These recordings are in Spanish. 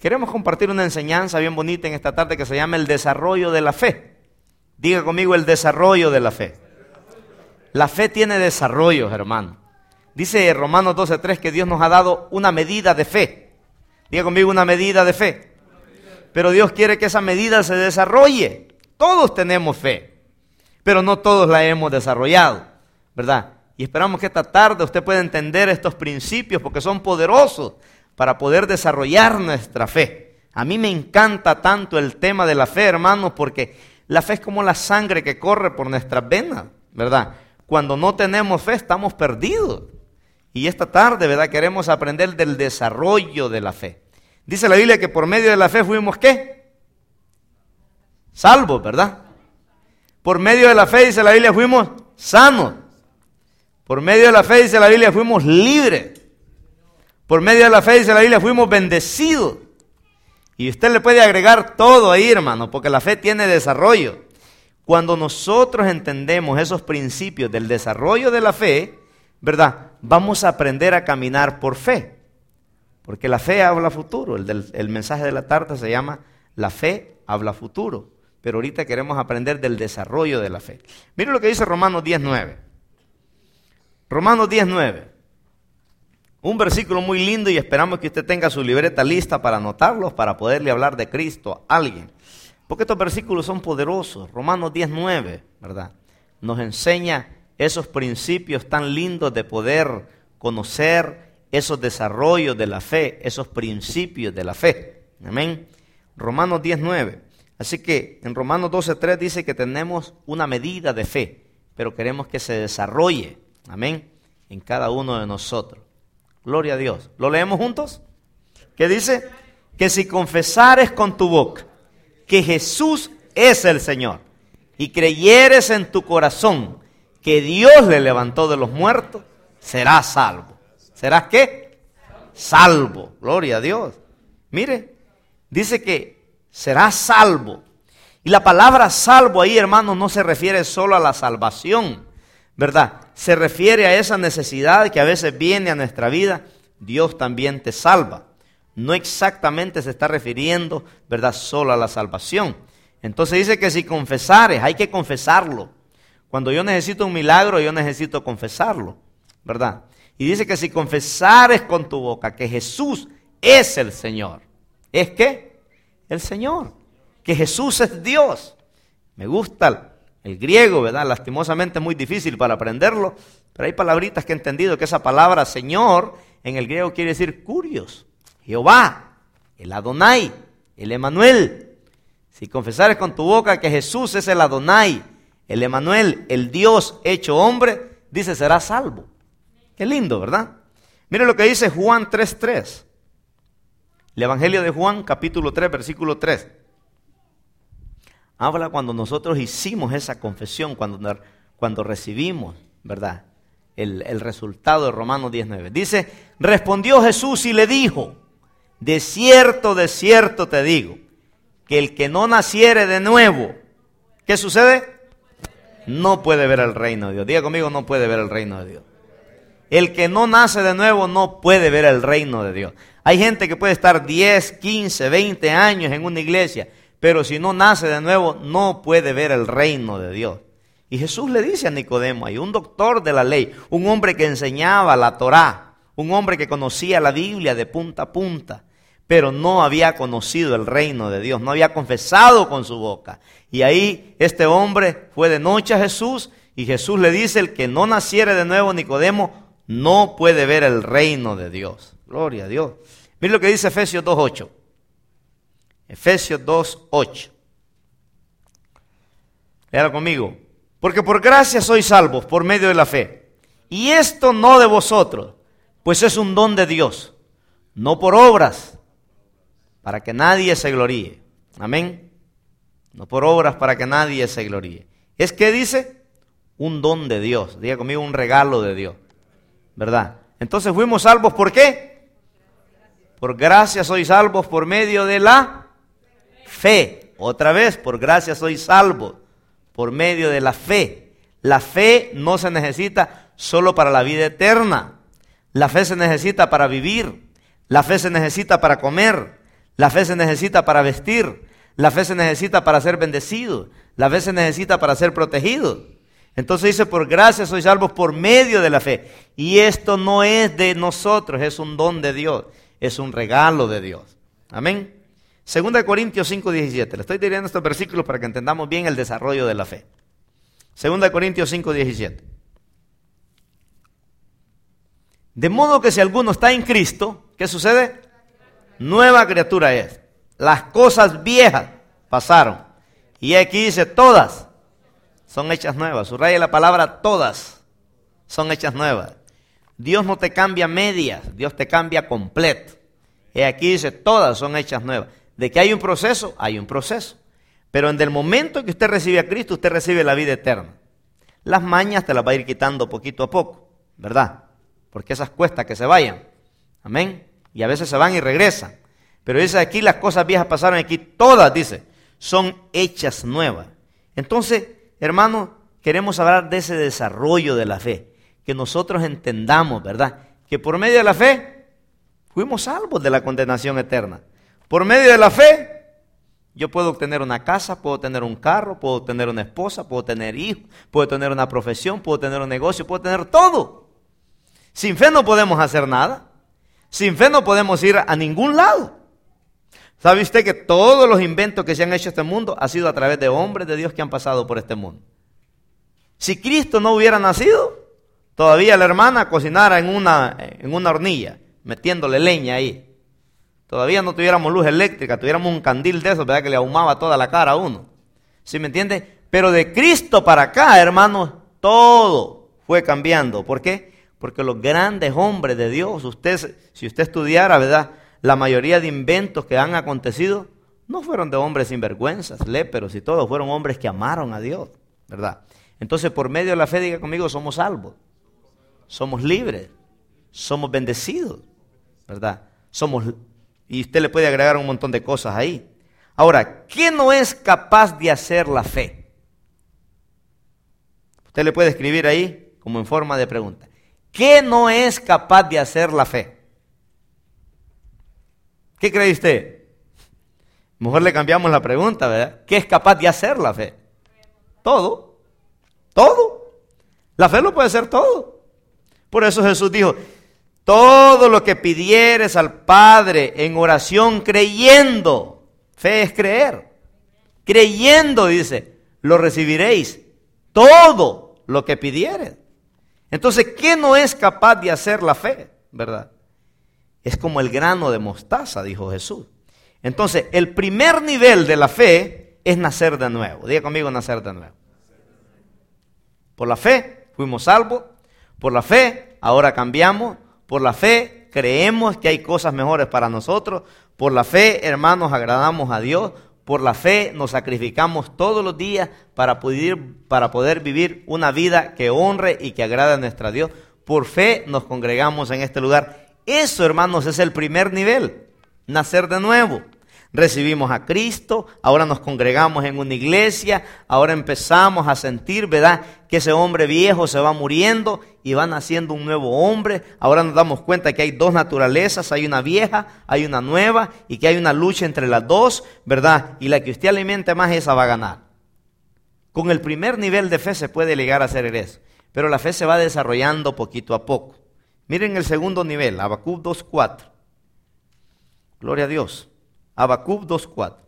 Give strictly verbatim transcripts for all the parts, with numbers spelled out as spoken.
Queremos compartir una enseñanza bien bonita en esta tarde que se llama el desarrollo de la fe. Diga conmigo, el desarrollo de la fe. La fe tiene desarrollos, hermano. Dice Romanos doce tres que Dios nos ha dado una medida de fe. Diga conmigo, una medida de fe. Pero Dios quiere que esa medida se desarrolle. Todos tenemos fe, pero no todos la hemos desarrollado, ¿verdad? Y esperamos que esta tarde usted pueda entender estos principios porque son poderosos para poder desarrollar nuestra fe. A mí me encanta tanto el tema de la fe, hermanos, porque la fe es como la sangre que corre por nuestras venas, ¿verdad? Cuando no tenemos fe estamos perdidos. Y esta tarde, ¿verdad?, queremos aprender del desarrollo de la fe. Dice la Biblia que por medio de la fe fuimos, ¿qué? Salvos, ¿verdad? Por medio de la fe, dice la Biblia, fuimos sanos. Por medio de la fe, dice la Biblia, fuimos libres. Por medio de la fe, dice la Biblia, fuimos bendecidos. Y usted le puede agregar todo ahí, hermano, porque la fe tiene desarrollo. Cuando nosotros entendemos esos principios del desarrollo de la fe, ¿verdad?, vamos a aprender a caminar por fe. Porque la fe habla futuro. El, del, el mensaje de la tarde se llama la fe habla futuro. Pero ahorita queremos aprender del desarrollo de la fe. Mire lo que dice Romanos diez nueve. Romanos diez nueve. Un versículo muy lindo y esperamos que usted tenga su libreta lista para anotarlos, para poderle hablar de Cristo a alguien. Porque estos versículos son poderosos. Romanos diez nueve, ¿verdad?, nos enseña esos principios tan lindos de poder conocer esos desarrollos de la fe, esos principios de la fe. Amén. Romanos diez nueve. Así que en Romanos doce tres dice que tenemos una medida de fe, pero queremos que se desarrolle, amén, en cada uno de nosotros. Gloria a Dios. ¿Lo leemos juntos? ¿Qué dice? Que si confesares con tu boca que Jesús es el Señor y creyeres en tu corazón que Dios le levantó de los muertos, serás salvo. ¿Serás qué? Salvo. Gloria a Dios. Mire, dice que serás salvo. Y la palabra salvo ahí, hermanos, no se refiere solo a la salvación, ¿verdad? Se refiere a esa necesidad que a veces viene a nuestra vida. Dios también te salva. No exactamente se está refiriendo, ¿verdad?, solo a la salvación. Entonces dice que si confesares, hay que confesarlo. Cuando yo necesito un milagro, yo necesito confesarlo, ¿verdad? Y dice que si confesares con tu boca que Jesús es el Señor. ¿Es qué? El Señor. Que Jesús es Dios. Me gusta el griego, ¿verdad? Lastimosamente es muy difícil para aprenderlo, pero hay palabritas que he entendido que esa palabra Señor en el griego quiere decir Curios, Jehová, el Adonai, el Emanuel. Si confesares con tu boca que Jesús es el Adonai, el Emanuel, el Dios hecho hombre, dice serás salvo. Qué lindo, ¿verdad? Mire lo que dice Juan tres tres. El Evangelio de Juan, capítulo tres, versículo tres. Habla cuando nosotros hicimos esa confesión, cuando, cuando recibimos, ¿verdad?, el, el resultado de Romanos diez nueve. Dice, respondió Jesús y le dijo, de cierto, de cierto te digo, que el que no naciere de nuevo, ¿qué sucede? No puede ver el reino de Dios. Diga conmigo, no puede ver el reino de Dios. El que no nace de nuevo no puede ver el reino de Dios. Hay gente que puede estar diez, quince, veinte años en una iglesia, pero si no nace de nuevo no puede ver el reino de Dios. Y Jesús le dice a Nicodemo, hay un doctor de la ley, un hombre que enseñaba la Torá, un hombre que conocía la Biblia de punta a punta, pero no había conocido el reino de Dios, no había confesado con su boca. Y ahí este hombre fue de noche a Jesús y Jesús le dice, el que no naciere de nuevo, Nicodemo, no puede ver el reino de Dios. Gloria a Dios. Mire lo que dice Efesios dos ocho. Efesios dos ocho. Léalo conmigo. Porque por gracia sois salvos por medio de la fe. Y esto no de vosotros, pues es un don de Dios, no por obras, para que nadie se gloríe. Amén. No por obras para que nadie se gloríe. Es que dice, un don de Dios. Diga conmigo, un regalo de Dios. ¿Verdad? Entonces fuimos salvos, ¿por qué? Por gracia sois salvos por medio de la fe. Otra vez, por gracia sois salvos por medio de la fe. La fe no se necesita solo para la vida eterna. La fe se necesita para vivir. La fe se necesita para comer. La fe se necesita para vestir. La fe se necesita para ser bendecido. La fe se necesita para ser protegido. Entonces dice, por gracia sois salvos por medio de la fe. Y esto no es de nosotros, es un don de Dios. Es un regalo de Dios. Amén. Segunda de Corintios cinco, diecisiete. Le estoy tirando estos versículos para que entendamos bien el desarrollo de la fe. Segunda de Corintios cinco, diecisiete. De modo que si alguno está en Cristo, ¿qué sucede? Nueva criatura es. Las cosas viejas pasaron. Y aquí dice, todas son hechas nuevas. Subraya la palabra todas son hechas nuevas. Dios no te cambia medias, Dios te cambia completo. Y aquí dice, todas son hechas nuevas. De que hay un proceso, hay un proceso. Pero en el momento que usted recibe a Cristo, usted recibe la vida eterna. Las mañas te las va a ir quitando poquito a poco, ¿verdad? Porque esas cuesta que se vayan. Amén. Y a veces se van y regresan. Pero dice aquí, las cosas viejas pasaron, aquí todas, dice, son hechas nuevas. Entonces, hermanos, queremos hablar de ese desarrollo de la fe. Que nosotros entendamos, ¿verdad? Que por medio de la fe, fuimos salvos de la condenación eterna. Por medio de la fe, yo puedo obtener una casa, puedo tener un carro, puedo tener una esposa, puedo tener hijos, puedo tener una profesión, puedo tener un negocio, puedo tener todo. Sin fe no podemos hacer nada. Sin fe no podemos ir a ningún lado. ¿Sabe usted que todos los inventos que se han hecho en este mundo ha sido a través de hombres de Dios que han pasado por este mundo? Si Cristo no hubiera nacido, todavía la hermana cocinara en una, en una hornilla, metiéndole leña ahí. Todavía no tuviéramos luz eléctrica, tuviéramos un candil de esos, ¿verdad? Que le ahumaba toda la cara a uno. ¿Sí me entiende? Pero de Cristo para acá, hermanos, todo fue cambiando. ¿Por qué? Porque los grandes hombres de Dios, usted, si usted estudiara, ¿verdad? La mayoría de inventos que han acontecido no fueron de hombres sinvergüenzas, léperos y todo, fueron hombres que amaron a Dios, ¿verdad? Entonces, por medio de la fe, diga conmigo, somos salvos, somos libres, somos bendecidos, ¿verdad? Somos, y usted le puede agregar un montón de cosas ahí. Ahora, ¿qué no es capaz de hacer la fe? Usted le puede escribir ahí como en forma de pregunta. ¿Qué no es capaz de hacer la fe? ¿Qué cree usted? Mejor le cambiamos la pregunta, ¿verdad? ¿Qué es capaz de hacer la fe? Todo. Todo. La fe lo puede hacer todo. Por eso Jesús dijo, todo lo que pidieres al Padre en oración creyendo, fe es creer. Creyendo, dice, lo recibiréis. Todo lo que pidieres. Entonces, ¿qué no es capaz de hacer la fe? ¿Verdad? Es como el grano de mostaza, dijo Jesús. Entonces, el primer nivel de la fe es nacer de nuevo. Diga conmigo, nacer de nuevo. Por la fe fuimos salvos. Por la fe ahora cambiamos. Por la fe creemos que hay cosas mejores para nosotros. Por la fe, hermanos, agradamos a Dios. Por la fe nos sacrificamos todos los días para poder, para poder vivir una vida que honre y que agrade a nuestro Dios. Por fe nos congregamos en este lugar. Eso, hermanos, es el primer nivel, nacer de nuevo. Recibimos a Cristo, ahora nos congregamos en una iglesia, ahora empezamos a sentir, ¿verdad?, que ese hombre viejo se va muriendo y va naciendo un nuevo hombre. Ahora nos damos cuenta que hay dos naturalezas, hay una vieja, hay una nueva, y que hay una lucha entre las dos, ¿verdad? Y la que usted alimente más, esa va a ganar. Con el primer nivel de fe se puede llegar a hacer eso, pero la fe se va desarrollando poquito a poco. Miren el segundo nivel, Habacuc dos cuatro. Gloria a Dios. Habacuc dos cuatro.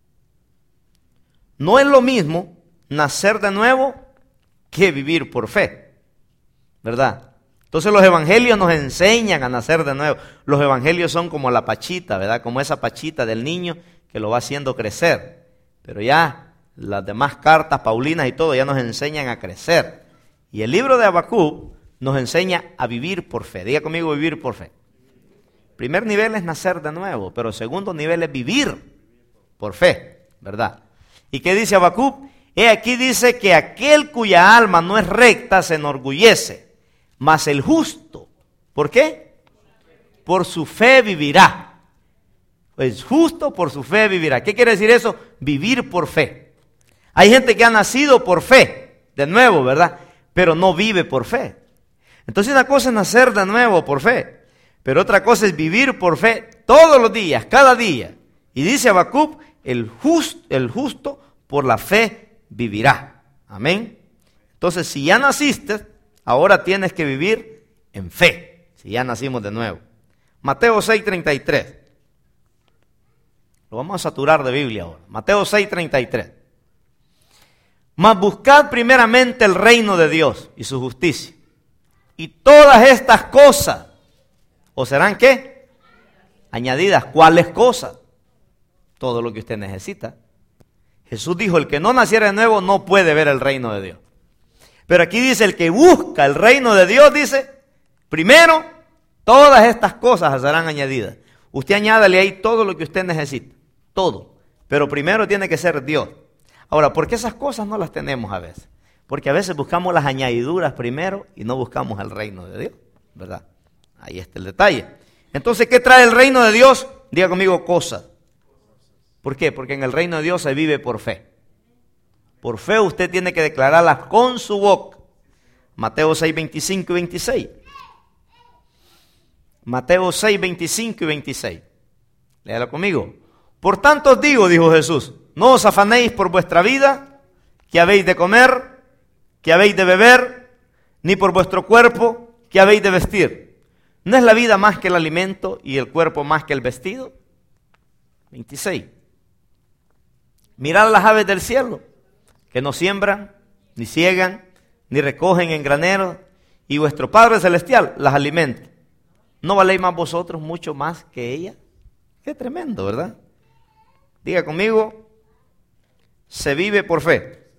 No es lo mismo nacer de nuevo que vivir por fe, ¿verdad? Entonces los evangelios nos enseñan a nacer de nuevo. Los evangelios son como la pachita, ¿verdad? Como esa pachita del niño que lo va haciendo crecer. Pero ya las demás cartas paulinas y todo ya nos enseñan a crecer. Y el libro de Habacuc nos enseña a vivir por fe. Diga conmigo, vivir por fe. Primer nivel es nacer de nuevo, pero segundo nivel es vivir por fe, ¿verdad? ¿Y qué dice Habacuc? He aquí dice que aquel cuya alma no es recta se enorgullece, mas el justo, ¿por qué? Por su fe vivirá. Pues justo por su fe vivirá. ¿Qué quiere decir eso? Vivir por fe. Hay gente que ha nacido por fe, de nuevo, ¿verdad? Pero no vive por fe. Entonces una cosa es nacer de nuevo por fe, pero otra cosa es vivir por fe todos los días, cada día. Y dice Habacuc, el justo, el justo por la fe vivirá. Amén. Entonces, si ya naciste, ahora tienes que vivir en fe, si ya nacimos de nuevo. Mateo seis, treinta y tres. Lo vamos a saturar de Biblia ahora. Mateo seis, treinta y tres. Mas buscad primeramente el reino de Dios y su justicia. Y todas estas cosas, ¿o serán qué? Añadidas. ¿Cuáles cosas? Todo lo que usted necesita. Jesús dijo, el que no naciera de nuevo no puede ver el reino de Dios. Pero aquí dice, el que busca el reino de Dios, dice, primero, todas estas cosas serán añadidas. Usted añádale ahí todo lo que usted necesita, todo. Pero primero tiene que ser Dios. Ahora, ¿por qué esas cosas no las tenemos a veces? Porque a veces buscamos las añadiduras primero y no buscamos el reino de Dios, ¿verdad? Ahí está el detalle. Entonces, ¿qué trae el reino de Dios? Diga conmigo, cosas. ¿Por qué? Porque en el reino de Dios se vive por fe. Por fe usted tiene que declararlas con su boca. Mateo seis, veinticinco y veintiséis. Mateo seis, veinticinco y veintiséis. Léalo conmigo. Por tanto os digo, dijo Jesús, no os afanéis por vuestra vida, que habéis de comer, que habéis de beber, ni por vuestro cuerpo, que habéis de vestir. ¿No es la vida más que el alimento y el cuerpo más que el vestido? veintiséis. Mirad las aves del cielo, que no siembran, ni ciegan, ni recogen en graneros, y vuestro Padre Celestial las alimenta. ¿No valéis más vosotros mucho más que ella? Qué tremendo, ¿verdad? Diga conmigo, se vive por fe.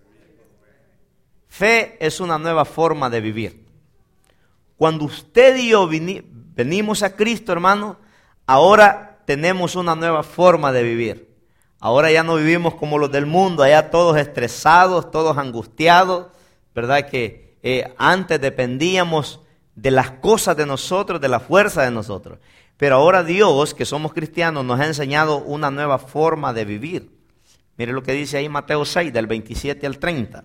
Fe es una nueva forma de vivir. Cuando usted y yo venimos a Cristo, hermano, ahora tenemos una nueva forma de vivir. Ahora ya no vivimos como los del mundo, allá todos estresados, todos angustiados, ¿verdad? Que eh, antes dependíamos de las cosas de nosotros, de la fuerza de nosotros. Pero ahora Dios, que somos cristianos, nos ha enseñado una nueva forma de vivir. Mire lo que dice ahí Mateo seis, del veintisiete al treinta.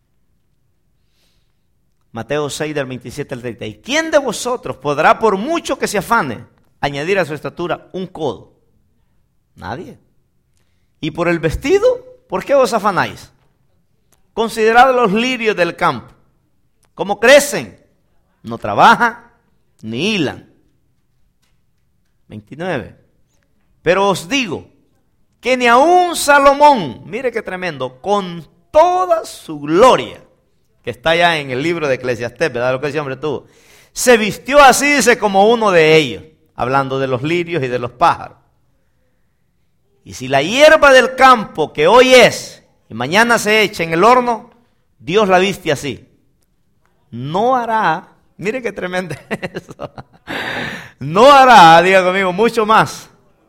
Mateo seis, del veintisiete al treinta. ¿Y quién de vosotros podrá, por mucho que se afane, añadir a su estatura un codo? Nadie. ¿Y por el vestido? ¿Por qué os afanáis? Considerad los lirios del campo, cómo crecen, no trabajan ni hilan. veintinueve. Pero os digo que ni aun Salomón, mire qué tremendo, con toda su gloria, que está allá en el libro de Eclesiastés, ¿verdad? Lo que ese hombre tuvo, se vistió así, dice, como uno de ellos, hablando de los lirios y de los pájaros. Y si la hierba del campo que hoy es y mañana se echa en el horno, Dios la viste así, no hará, mire qué tremendo eso, no hará, diga conmigo, mucho más.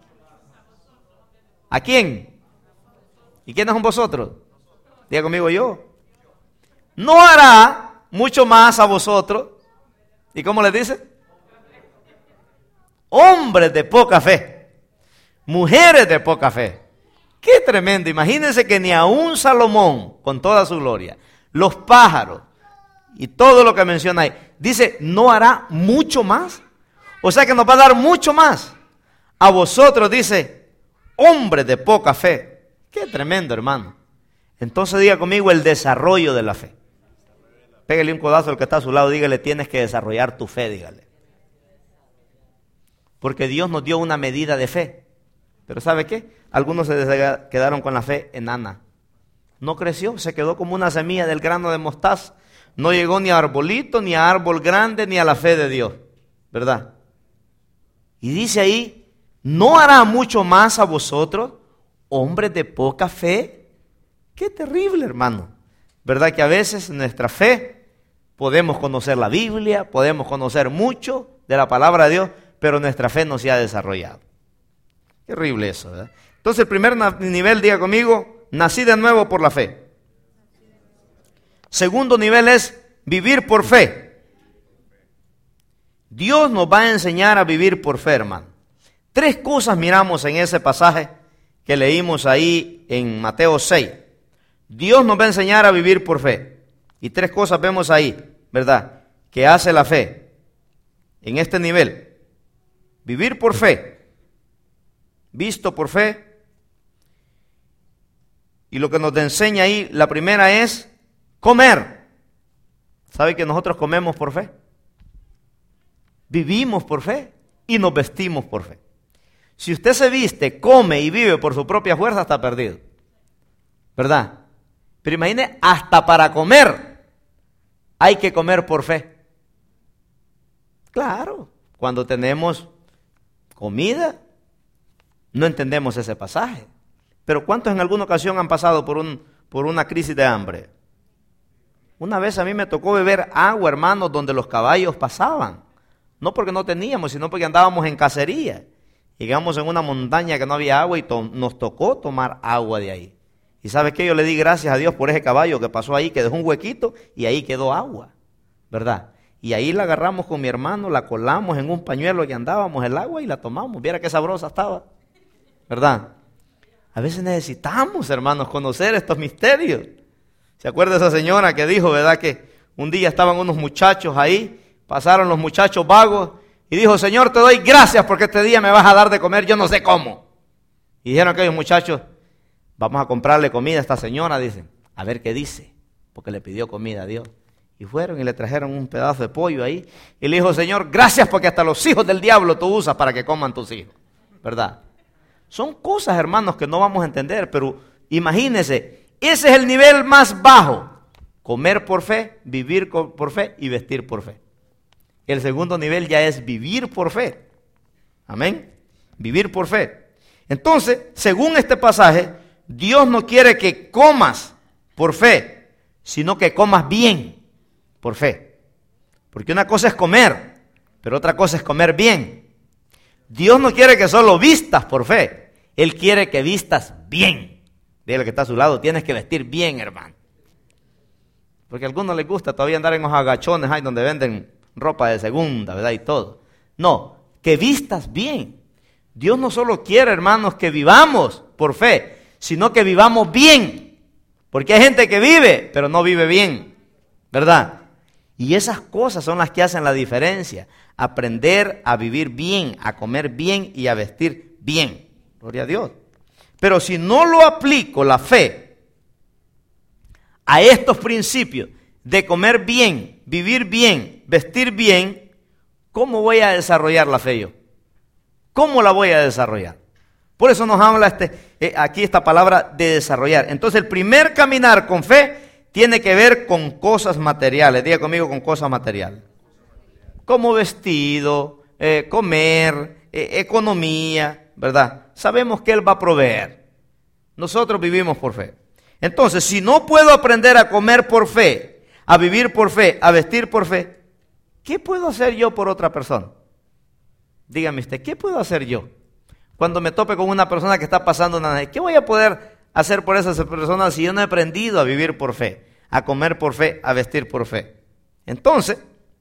¿A quién? ¿Y quiénes son vosotros? Diga conmigo, yo. No hará mucho más a vosotros. ¿Y cómo les dice? Hombres de poca fe. Mujeres de poca fe. Qué tremendo. Imagínense que ni aun Salomón, con toda su gloria, los pájaros y todo lo que menciona ahí, dice, no hará mucho más. O sea que nos va a dar mucho más. A vosotros, dice, hombres de poca fe. Qué tremendo, hermano. Entonces diga conmigo el desarrollo de la fe. Pégale un codazo al que está a su lado, dígale, tienes que desarrollar tu fe, dígale. Porque Dios nos dio una medida de fe. Pero ¿sabe qué? Algunos se quedaron con la fe enana. No creció, se quedó como una semilla del grano de mostaza. No llegó ni a arbolito, ni a árbol grande, ni a la fe de Dios. ¿Verdad? Y dice ahí, ¿no hará mucho más a vosotros, hombres de poca fe? Qué terrible, hermano. ¿Verdad que a veces nuestra fe podemos conocer la Biblia, podemos conocer mucho de la palabra de Dios, pero nuestra fe no se ha desarrollado? Qué horrible eso, ¿verdad? Entonces el primer nivel, diga conmigo, nací de nuevo por la fe. Segundo nivel es vivir por fe. Dios nos va a enseñar a vivir por fe, hermano. Tres cosas miramos en ese pasaje que leímos ahí en Mateo seis. Dios nos va a enseñar a vivir por fe. Y tres cosas vemos ahí, ¿verdad? Que hace la fe en este nivel. Vivir por fe, visto por fe, Y lo que nos enseña ahí, la primera es comer. ¿Sabe que nosotros comemos por fe? Vivimos por fe y nos vestimos por fe. Si usted se viste, come y vive por su propia fuerza, está perdido. ¿Verdad? Pero imagine, hasta para comer hay que comer por fe. Claro, cuando tenemos comida, no entendemos ese pasaje. Pero ¿cuántos en alguna ocasión han pasado por, un, por una crisis de hambre? Una vez a mí me tocó beber agua, hermanos, donde los caballos pasaban. No porque no teníamos, sino porque andábamos en cacería. Llegamos en una montaña que no había agua y to- nos tocó tomar agua de ahí. ¿Y sabe qué? Yo le di gracias a Dios por ese caballo que pasó ahí, que dejó un huequito y ahí quedó agua, ¿verdad? Y ahí la agarramos con mi hermano, la colamos en un pañuelo y andábamos el agua y la tomamos. Viera qué sabrosa estaba, ¿verdad? A veces necesitamos, hermanos, conocer estos misterios. ¿Se acuerda esa señora que dijo, verdad, que un día estaban unos muchachos ahí, pasaron los muchachos vagos y dijo, Señor, te doy gracias porque este día me vas a dar de comer, yo no sé cómo. Y dijeron aquellos muchachos, vamos a comprarle comida a esta señora, dicen, a ver qué dice, porque le pidió comida a Dios. Y fueron y le trajeron un pedazo de pollo ahí. Y le dijo, Señor, gracias porque hasta los hijos del diablo tú usas para que coman tus hijos, ¿verdad? Son cosas, hermanos, que no vamos a entender, pero imagínense, ese es el nivel más bajo. Comer por fe, vivir por fe y vestir por fe. El segundo nivel ya es vivir por fe. Amén. Vivir por fe. Entonces, según este pasaje, Dios no quiere que comas por fe, sino que comas bien por fe. Porque una cosa es comer, pero otra cosa es comer bien. Dios no quiere que solo vistas por fe, Él quiere que vistas bien. Dígale que está a su lado, tienes que vestir bien, hermano. Porque a algunos les gusta todavía andar en los agachones ahí donde venden ropa de segunda, ¿verdad? Y todo. No, que vistas bien. Dios no solo quiere, hermanos, que vivamos por fe, sino que vivamos bien. Porque hay gente que vive, pero no vive bien, ¿verdad? Y esas cosas son las que hacen la diferencia. Aprender a vivir bien, a comer bien y a vestir bien. Gloria a Dios. Pero si no lo aplico, la fe, a estos principios de comer bien, vivir bien, vestir bien, ¿cómo voy a desarrollar la fe yo? ¿Cómo la voy a desarrollar? Por eso nos habla este, eh, aquí esta palabra de desarrollar. Entonces el primer caminar con fe tiene que ver con cosas materiales. Diga conmigo, con cosas materiales. Como vestido, eh, comer, eh, economía, ¿verdad? Sabemos que Él va a proveer. Nosotros vivimos por fe. Entonces, si no puedo aprender a comer por fe, a vivir por fe, a vestir por fe, ¿qué puedo hacer yo por otra persona? Dígame usted, ¿qué puedo hacer yo? Cuando me tope con una persona que está pasando nada, ¿qué voy a poder hacer por esa persona si yo no he aprendido a vivir por fe, a comer por fe, a vestir por fe? Entonces,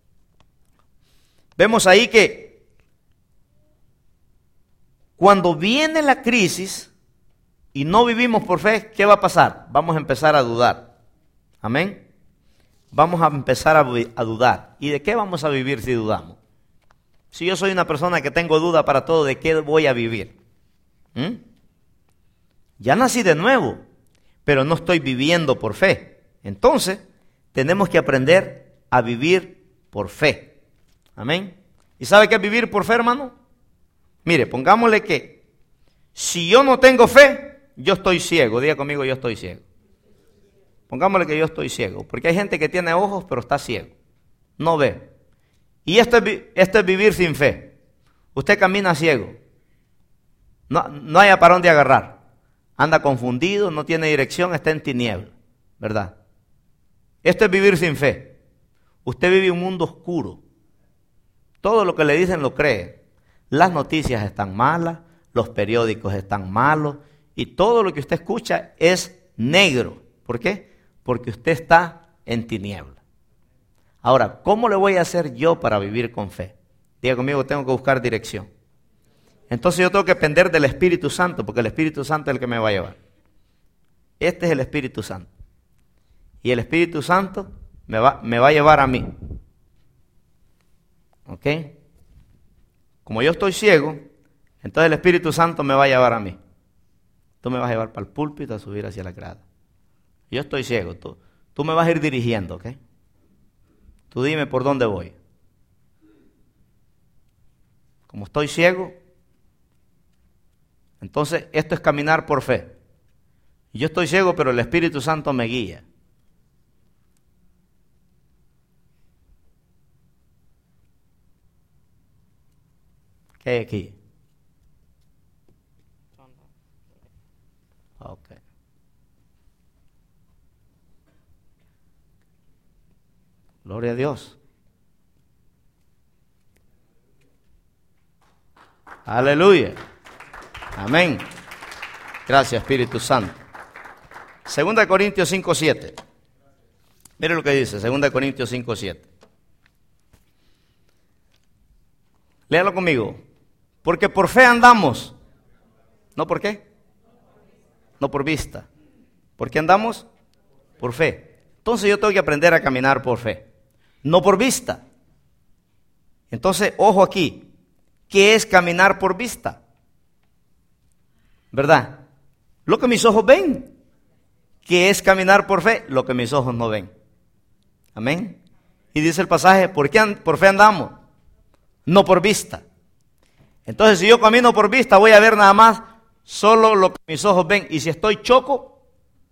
vemos ahí que cuando viene la crisis y no vivimos por fe, ¿qué va a pasar? Vamos a empezar a dudar. Amén. Vamos a empezar a, a dudar. ¿Y de qué vamos a vivir si dudamos? Si yo soy una persona que tengo duda para todo, ¿de qué voy a vivir? ¿Mm? Ya nací de nuevo, pero no estoy viviendo por fe. Entonces, tenemos que aprender a vivir por fe. Amén. ¿Y sabe qué es vivir por fe, hermano? Mire, pongámosle que si yo no tengo fe, yo estoy ciego. Diga conmigo, yo estoy ciego. Pongámosle que yo estoy ciego, porque hay gente que tiene ojos, pero está ciego. No ve. Y esto es, esto es vivir sin fe. Usted camina ciego. No, no hay para dónde agarrar. Anda confundido, no tiene dirección, está en tiniebla. ¿Verdad? Esto es vivir sin fe. Usted vive un mundo oscuro. Todo lo que le dicen lo cree. Las noticias están malas, los periódicos están malos y todo lo que usted escucha es negro. ¿Por qué? Porque usted está en tiniebla. Ahora, ¿cómo le voy a hacer yo para vivir con fe? Diga conmigo, tengo que buscar dirección. Entonces yo tengo que depender del Espíritu Santo, porque el Espíritu Santo es el que me va a llevar. Este es el Espíritu Santo. Y el Espíritu Santo me va, me va a llevar a mí. ¿Ok? Como yo estoy ciego, entonces el Espíritu Santo me va a llevar a mí. Tú me vas a llevar para el púlpito a subir hacia la grada. Yo estoy ciego, tú, tú me vas a ir dirigiendo, ¿ok? Tú dime por dónde voy. Como estoy ciego, entonces esto es caminar por fe. Yo estoy ciego, pero el Espíritu Santo me guía. ¿Qué hay aquí? Ok. Gloria a Dios. Aleluya. Amén. Gracias, Espíritu Santo. Segunda de Corintios cinco siete. Mire lo que dice, Segunda de Corintios cinco siete. Léalo conmigo. Porque por fe andamos. ¿No por qué? No por vista. ¿Por qué andamos? Por fe. Entonces yo tengo que aprender a caminar por fe. No por vista. Entonces, ojo aquí. ¿Qué es caminar por vista? ¿Verdad? Lo que mis ojos ven. ¿Qué es caminar por fe? Lo que mis ojos no ven. Amén. Y dice el pasaje, ¿por qué and- por fe andamos? No por vista. Entonces, si yo camino por vista, voy a ver nada más solo lo que mis ojos ven. Y si estoy choco,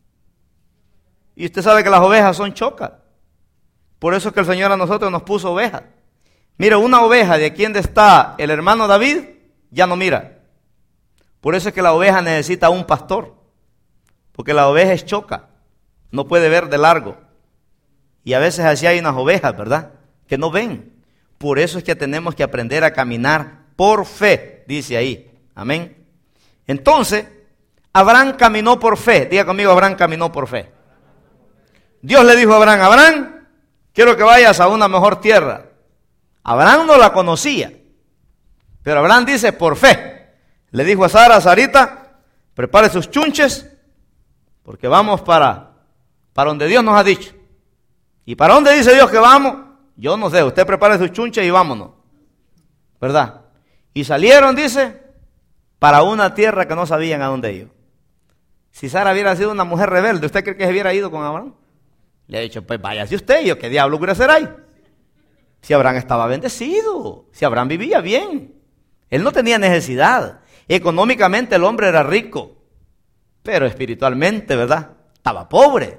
y usted sabe que las ovejas son chocas. Por eso es que el Señor a nosotros nos puso ovejas. Mira, una oveja de aquí donde está el hermano David, ya no mira. Por eso es que la oveja necesita un pastor. Porque la oveja es choca, no puede ver de largo. Y a veces así hay unas ovejas, ¿verdad?, que no ven. Por eso es que tenemos que aprender a caminar por fe, dice ahí. Amén. Entonces, Abraham caminó por fe. Diga conmigo, Abraham caminó por fe. Dios le dijo a Abraham, Abraham, quiero que vayas a una mejor tierra. Abraham no la conocía, pero Abraham dice por fe. Le dijo a Sara, Sarita, prepare sus chunches, porque vamos para, para donde Dios nos ha dicho. ¿Y para dónde dice Dios que vamos? Yo no sé, usted prepare sus chunches y vámonos. ¿Verdad? Y salieron, dice, para una tierra que no sabían a dónde iban. Si Sara hubiera sido una mujer rebelde, ¿usted cree que se hubiera ido con Abraham? Le ha dicho, pues váyase usted, yo qué diablo quiero hacer ahí. Si Abraham estaba bendecido, si Abraham vivía bien, él no tenía necesidad. Económicamente el hombre era rico, pero espiritualmente, ¿verdad?, estaba pobre.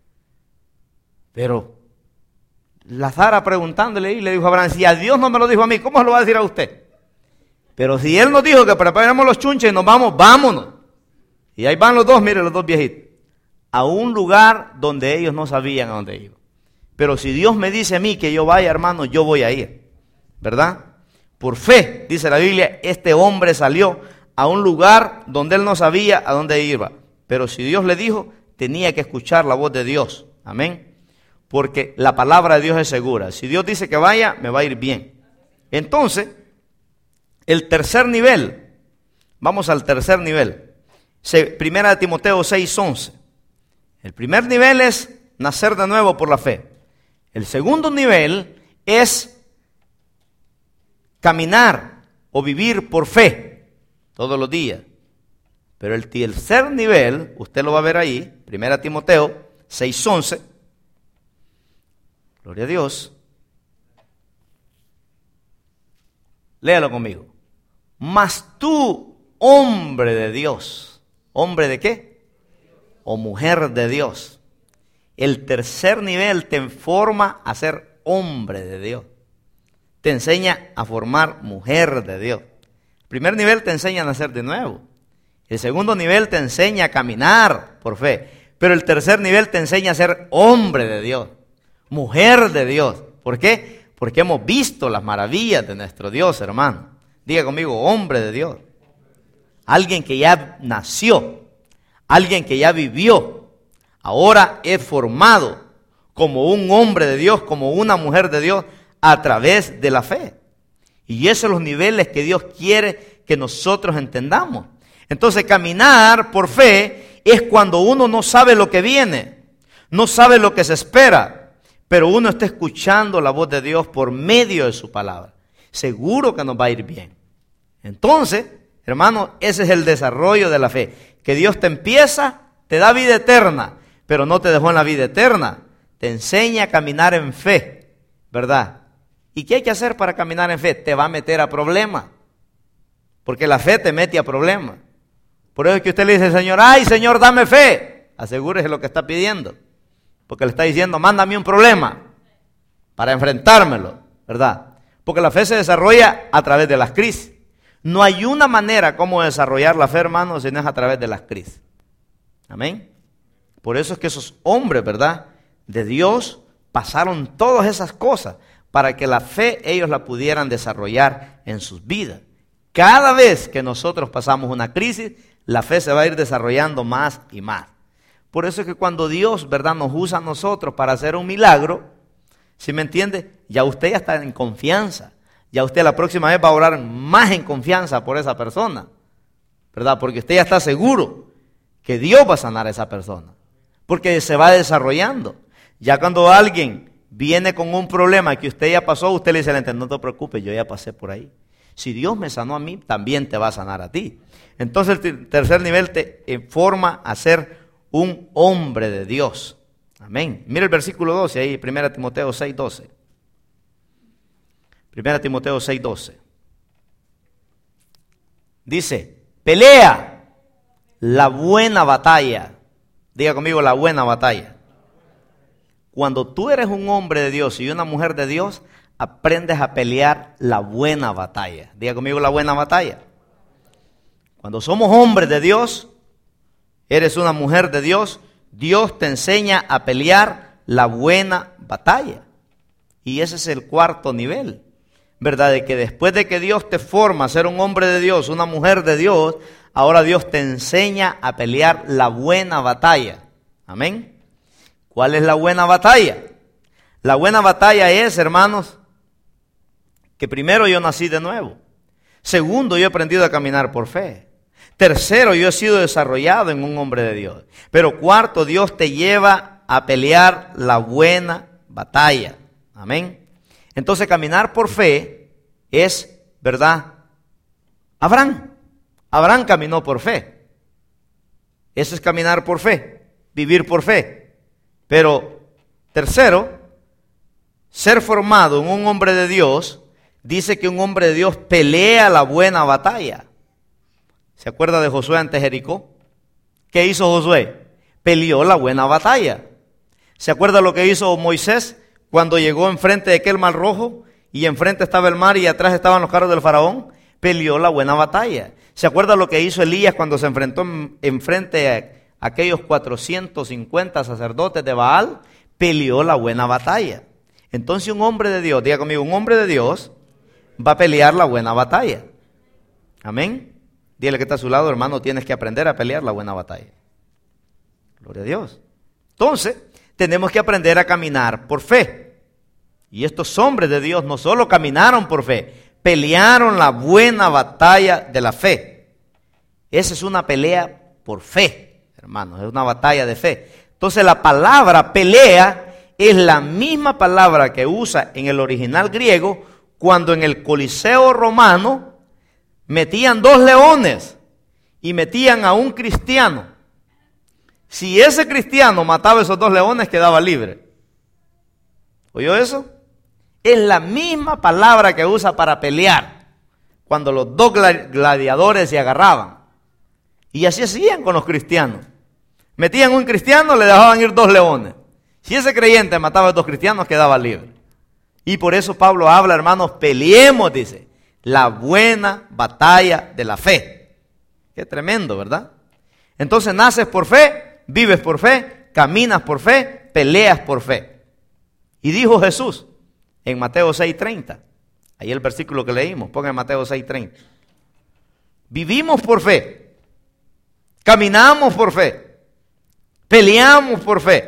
Pero la Sara preguntándole y le dijo a Abraham, si a Dios no me lo dijo a mí, ¿cómo se lo va a decir a usted? Pero si él nos dijo que preparemos los chunches y nos vamos, vámonos. Y ahí van los dos, miren los dos viejitos, a un lugar donde ellos no sabían a dónde iban. Pero si Dios me dice a mí que yo vaya, hermano, yo voy a ir, ¿verdad? Por fe, dice la Biblia, este hombre salió a un lugar donde él no sabía a dónde iba. Pero si Dios le dijo, tenía que escuchar la voz de Dios. Amén. Porque la palabra de Dios es segura. Si Dios dice que vaya, me va a ir bien. Entonces, el tercer nivel, vamos al tercer nivel. Primera de Timoteo seis once. El primer nivel es nacer de nuevo por la fe. El segundo nivel es caminar o vivir por fe todos los días. Pero el tercer nivel, usted lo va a ver ahí, Primera Timoteo seis once. Gloria a Dios. Léalo conmigo. Mas tú, hombre de Dios. ¿Hombre de qué? O mujer de Dios. El tercer nivel te forma a ser hombre de Dios. Te enseña a formar mujer de Dios. El primer nivel te enseña a nacer de nuevo. El segundo nivel te enseña a caminar por fe. Pero el tercer nivel te enseña a ser hombre de Dios, mujer de Dios. ¿Por qué? Porque hemos visto las maravillas de nuestro Dios, hermano. Diga conmigo, hombre de Dios. Alguien que ya nació, alguien que ya vivió, ahora es formado como un hombre de Dios, como una mujer de Dios, a través de la fe. Y esos son los niveles que Dios quiere que nosotros entendamos. Entonces, caminar por fe es cuando uno no sabe lo que viene, no sabe lo que se espera, pero uno está escuchando la voz de Dios por medio de su palabra. Seguro que nos va a ir bien. Entonces, hermano, ese es el desarrollo de la fe. que Dios te empieza, te da vida eterna, pero no te dejó en la vida eterna. Te enseña a caminar en fe, ¿verdad? ¿Y qué hay que hacer para caminar en fe? Te va a meter a problemas, porque la fe te mete a problemas. Por eso es que usted le dice al Señor, ay Señor, dame fe. Asegúrese lo que está pidiendo, porque le está diciendo, mándame un problema para enfrentármelo, ¿verdad? Porque la fe se desarrolla a través de las crisis. No hay una manera como desarrollar la fe, hermanos, si no es a través de las crisis. Amén. Por eso es que esos hombres, ¿verdad?, de Dios pasaron todas esas cosas para que la fe ellos la pudieran desarrollar en sus vidas. Cada vez que nosotros pasamos una crisis, la fe se va a ir desarrollando más y más. Por eso es que cuando Dios, ¿verdad?, nos usa a nosotros para hacer un milagro, ¿sí me entiende? Ya usted ya está en confianza. Ya usted la próxima vez va a orar más en confianza por esa persona, ¿verdad? Porque usted ya está seguro que Dios va a sanar a esa persona. Porque se va desarrollando. Ya cuando alguien viene con un problema que usted ya pasó, usted le dice al ente, no te preocupes, yo ya pasé por ahí. Si Dios me sanó a mí, también te va a sanar a ti. Entonces el tercer nivel te forma a ser un hombre de Dios. Amén. Mira el versículo doce ahí, primera Timoteo seis doce. primera Timoteo seis doce. Dice, pelea la buena batalla. Diga conmigo, la buena batalla. Cuando tú eres un hombre de Dios y una mujer de Dios, aprendes a pelear la buena batalla. Diga conmigo, la buena batalla. Cuando somos hombres de Dios, eres una mujer de Dios, Dios te enseña a pelear la buena batalla. Y ese es el cuarto nivel, ¿verdad? De que después de que Dios te forma a ser un hombre de Dios, una mujer de Dios, ahora Dios te enseña a pelear la buena batalla. Amén. ¿Cuál es la buena batalla? La buena batalla es, hermanos, que primero yo nací de nuevo. Segundo, yo he aprendido a caminar por fe. Tercero, yo he sido desarrollado en un hombre de Dios. Pero cuarto, Dios te lleva a pelear la buena batalla. Amén. Entonces, caminar por fe es, ¿verdad? Abraham. Abraham caminó por fe. Eso es caminar por fe, vivir por fe. Pero, tercero, ser formado en un hombre de Dios, dice que un hombre de Dios pelea la buena batalla. ¿Se acuerda de Josué ante Jericó? ¿Qué hizo Josué? Peleó la buena batalla. ¿Se acuerda lo que hizo Moisés cuando llegó enfrente de aquel mar rojo y enfrente estaba el mar y atrás estaban los carros del faraón? Peleó la buena batalla. ¿Se acuerda lo que hizo Elías cuando se enfrentó enfrente a aquellos cuatrocientos cincuenta sacerdotes de Baal? Peleó la buena batalla. Entonces un hombre de Dios, diga conmigo, un hombre de Dios va a pelear la buena batalla. Amén. Dile que está a su lado, hermano, tienes que aprender a pelear la buena batalla. Gloria a Dios. Entonces, tenemos que aprender a caminar por fe. Y estos hombres de Dios no solo caminaron por fe, pelearon la buena batalla de la fe. Esa es una pelea por fe, hermanos, es una batalla de fe. Entonces, la palabra pelea es la misma palabra que usa en el original griego cuando en el Coliseo romano metían dos leones y metían a un cristiano. Si ese cristiano mataba a esos dos leones, quedaba libre. ¿Oyó eso? Es la misma palabra que usa para pelear, cuando los dos gladiadores se agarraban. Y así hacían con los cristianos. Metían un cristiano, le dejaban ir dos leones. Si ese creyente mataba a dos cristianos, quedaba libre. Y por eso Pablo habla, hermanos, peleemos, dice, la buena batalla de la fe. Qué tremendo, ¿verdad? Entonces naces por fe, vives por fe, caminas por fe, peleas por fe. Y dijo Jesús en Mateo seis treinta, ahí el versículo que leímos, ponga en Mateo seis treinta. Vivimos por fe, caminamos por fe, peleamos por fe.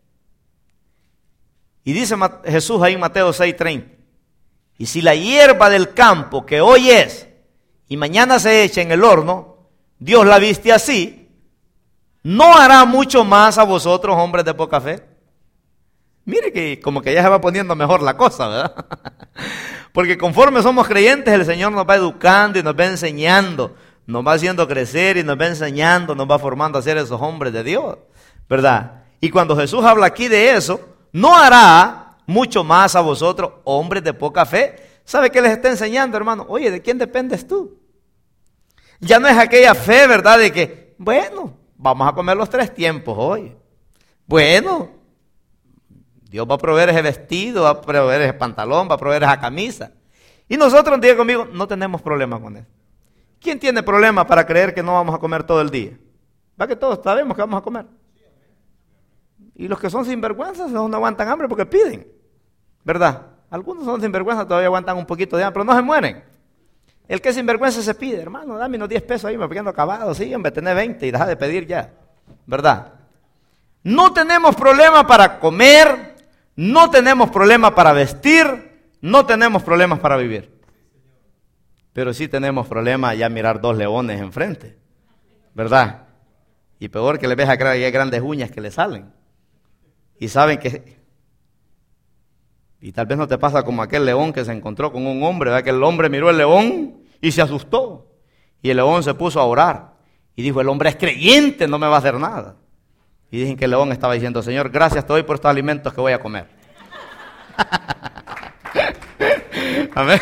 Y dice Jesús ahí en Mateo seis treinta, y si la hierba del campo que hoy es y mañana se echa en el horno, Dios la viste así, ¿no hará mucho más a vosotros, hombres de poca fe? Mire que como que ya se va poniendo mejor la cosa, ¿verdad? Porque conforme somos creyentes, el Señor nos va educando y nos va enseñando, nos va haciendo crecer y nos va enseñando, nos va formando a ser esos hombres de Dios, ¿verdad? Y cuando Jesús habla aquí de eso, no hará mucho más a vosotros, hombres de poca fe. ¿Sabe qué les está enseñando, hermano? Oye, ¿de quién dependes tú? Ya no es aquella fe, ¿verdad? De que, bueno, vamos a comer los tres tiempos hoy. Bueno, Dios va a proveer ese vestido, va a proveer ese pantalón, va a proveer esa camisa. Y nosotros, diga conmigo, no tenemos problema con eso. ¿Quién tiene problema para creer que no vamos a comer todo el día? Va que todos sabemos que vamos a comer. Y los que son sinvergüenzas no aguantan hambre porque piden, ¿verdad? Algunos son sinvergüenzas, todavía aguantan un poquito de hambre, pero no se mueren. El que es sinvergüenza se pide, hermano, dame unos diez pesos ahí, me quedo acabado, sí, hombre, tenés veinte y deja de pedir ya, ¿verdad? No tenemos problema para comer, no tenemos problema para vestir, no tenemos problemas para vivir. Pero sí tenemos problema ya mirar dos leones enfrente, ¿verdad? Y peor que le ves a que hay grandes uñas que le salen. Y saben que... Y tal vez no te pasa como aquel león que se encontró con un hombre, ¿verdad? Que el hombre miró el león y se asustó. Y el león se puso a orar. Y dijo, el hombre es creyente, no me va a hacer nada. Y dicen que el león estaba diciendo, Señor, gracias te doy por estos alimentos que voy a comer. Amén.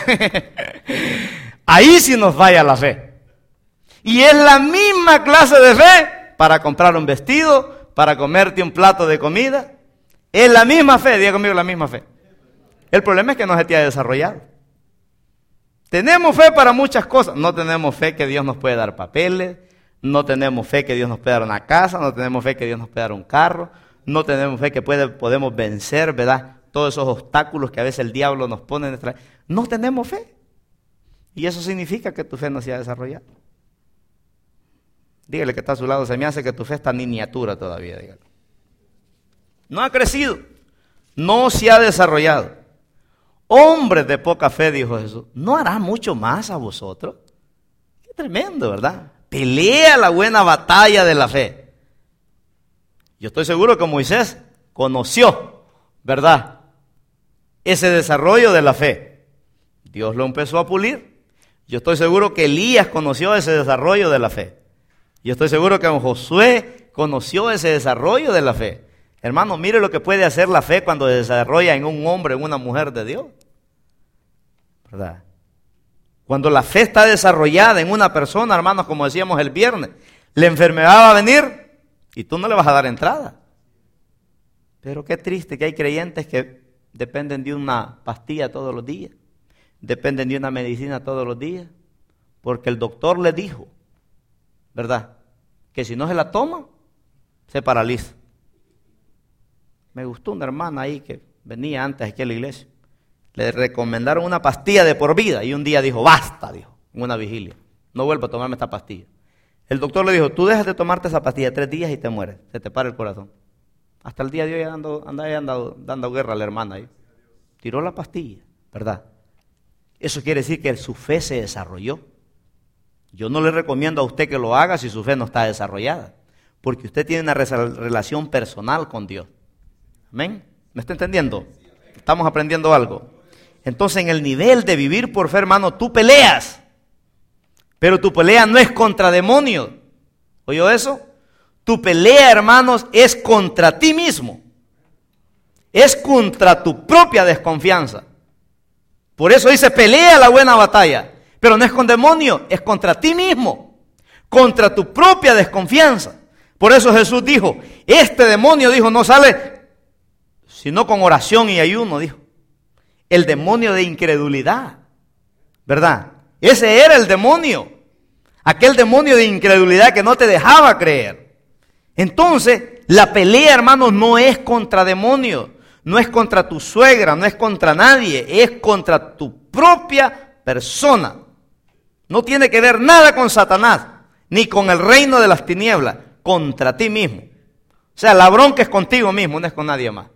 Ahí sí nos falla la fe. Y es la misma clase de fe para comprar un vestido, para comerte un plato de comida. Es la misma fe, diga conmigo, la misma fe. El problema es que no se te ha desarrollado. Tenemos fe para muchas cosas. No tenemos fe que Dios nos puede dar papeles. No tenemos fe que Dios nos puede dar una casa. No tenemos fe que Dios nos puede dar un carro. No tenemos fe que puede, podemos vencer, ¿verdad? Todos esos obstáculos que a veces el diablo nos pone en nuestra... No tenemos fe. Y eso significa que tu fe no se ha desarrollado. Dígale que está a su lado, se me hace que tu fe está miniatura todavía, dígale. No ha crecido. No se ha desarrollado. Hombres de poca fe, dijo Jesús, ¿no hará mucho más a vosotros? Qué tremendo, ¿verdad? Pelea la buena batalla de la fe. Yo estoy seguro que Moisés conoció, ¿verdad? Ese desarrollo de la fe. Dios lo empezó a pulir. Yo estoy seguro que Elías conoció ese desarrollo de la fe. Yo estoy seguro que Josué conoció ese desarrollo de la fe. Hermano, mire lo que puede hacer la fe cuando se desarrolla en un hombre, en una mujer de Dios. ¿Verdad? Cuando la fe está desarrollada en una persona, hermanos, como decíamos el viernes, la enfermedad va a venir y tú no le vas a dar entrada. Pero qué triste que hay creyentes que dependen de una pastilla todos los días, dependen de una medicina todos los días, porque el doctor le dijo, ¿verdad?, que si no se la toma, se paraliza. Me gustó una hermana ahí que venía antes aquí a la iglesia. Le recomendaron una pastilla de por vida y un día dijo, basta, dijo, en una vigilia. No vuelvo a tomarme esta pastilla. El doctor le dijo, tú dejas de tomarte esa pastilla tres días y te mueres, se te para el corazón. Hasta el día de hoy ando, anda, anda dando guerra a la hermana ahí. Tiró la pastilla, ¿verdad? Eso quiere decir que su fe se desarrolló. Yo no le recomiendo a usted que lo haga si su fe no está desarrollada, porque usted tiene una relación personal con Dios. ¿Amén? ¿Me está entendiendo? Estamos aprendiendo algo. Entonces, en el nivel de vivir por fe, hermano, tú peleas. Pero tu pelea no es contra demonios. ¿Oyó eso? Tu pelea, hermanos, es contra ti mismo. Es contra tu propia desconfianza. Por eso dice, pelea la buena batalla. Pero no es con demonios, es contra ti mismo. Contra tu propia desconfianza. Por eso Jesús dijo, este demonio, dijo, no sale sino con oración y ayuno, dijo. El demonio de incredulidad, ¿verdad? Ese era el demonio. Aquel demonio de incredulidad que no te dejaba creer. Entonces, la pelea, hermanos, no es contra demonios. No es contra tu suegra, no es contra nadie. Es contra tu propia persona. No tiene que ver nada con Satanás, ni con el reino de las tinieblas. Contra ti mismo. O sea, la bronca es contigo mismo, no es con nadie más.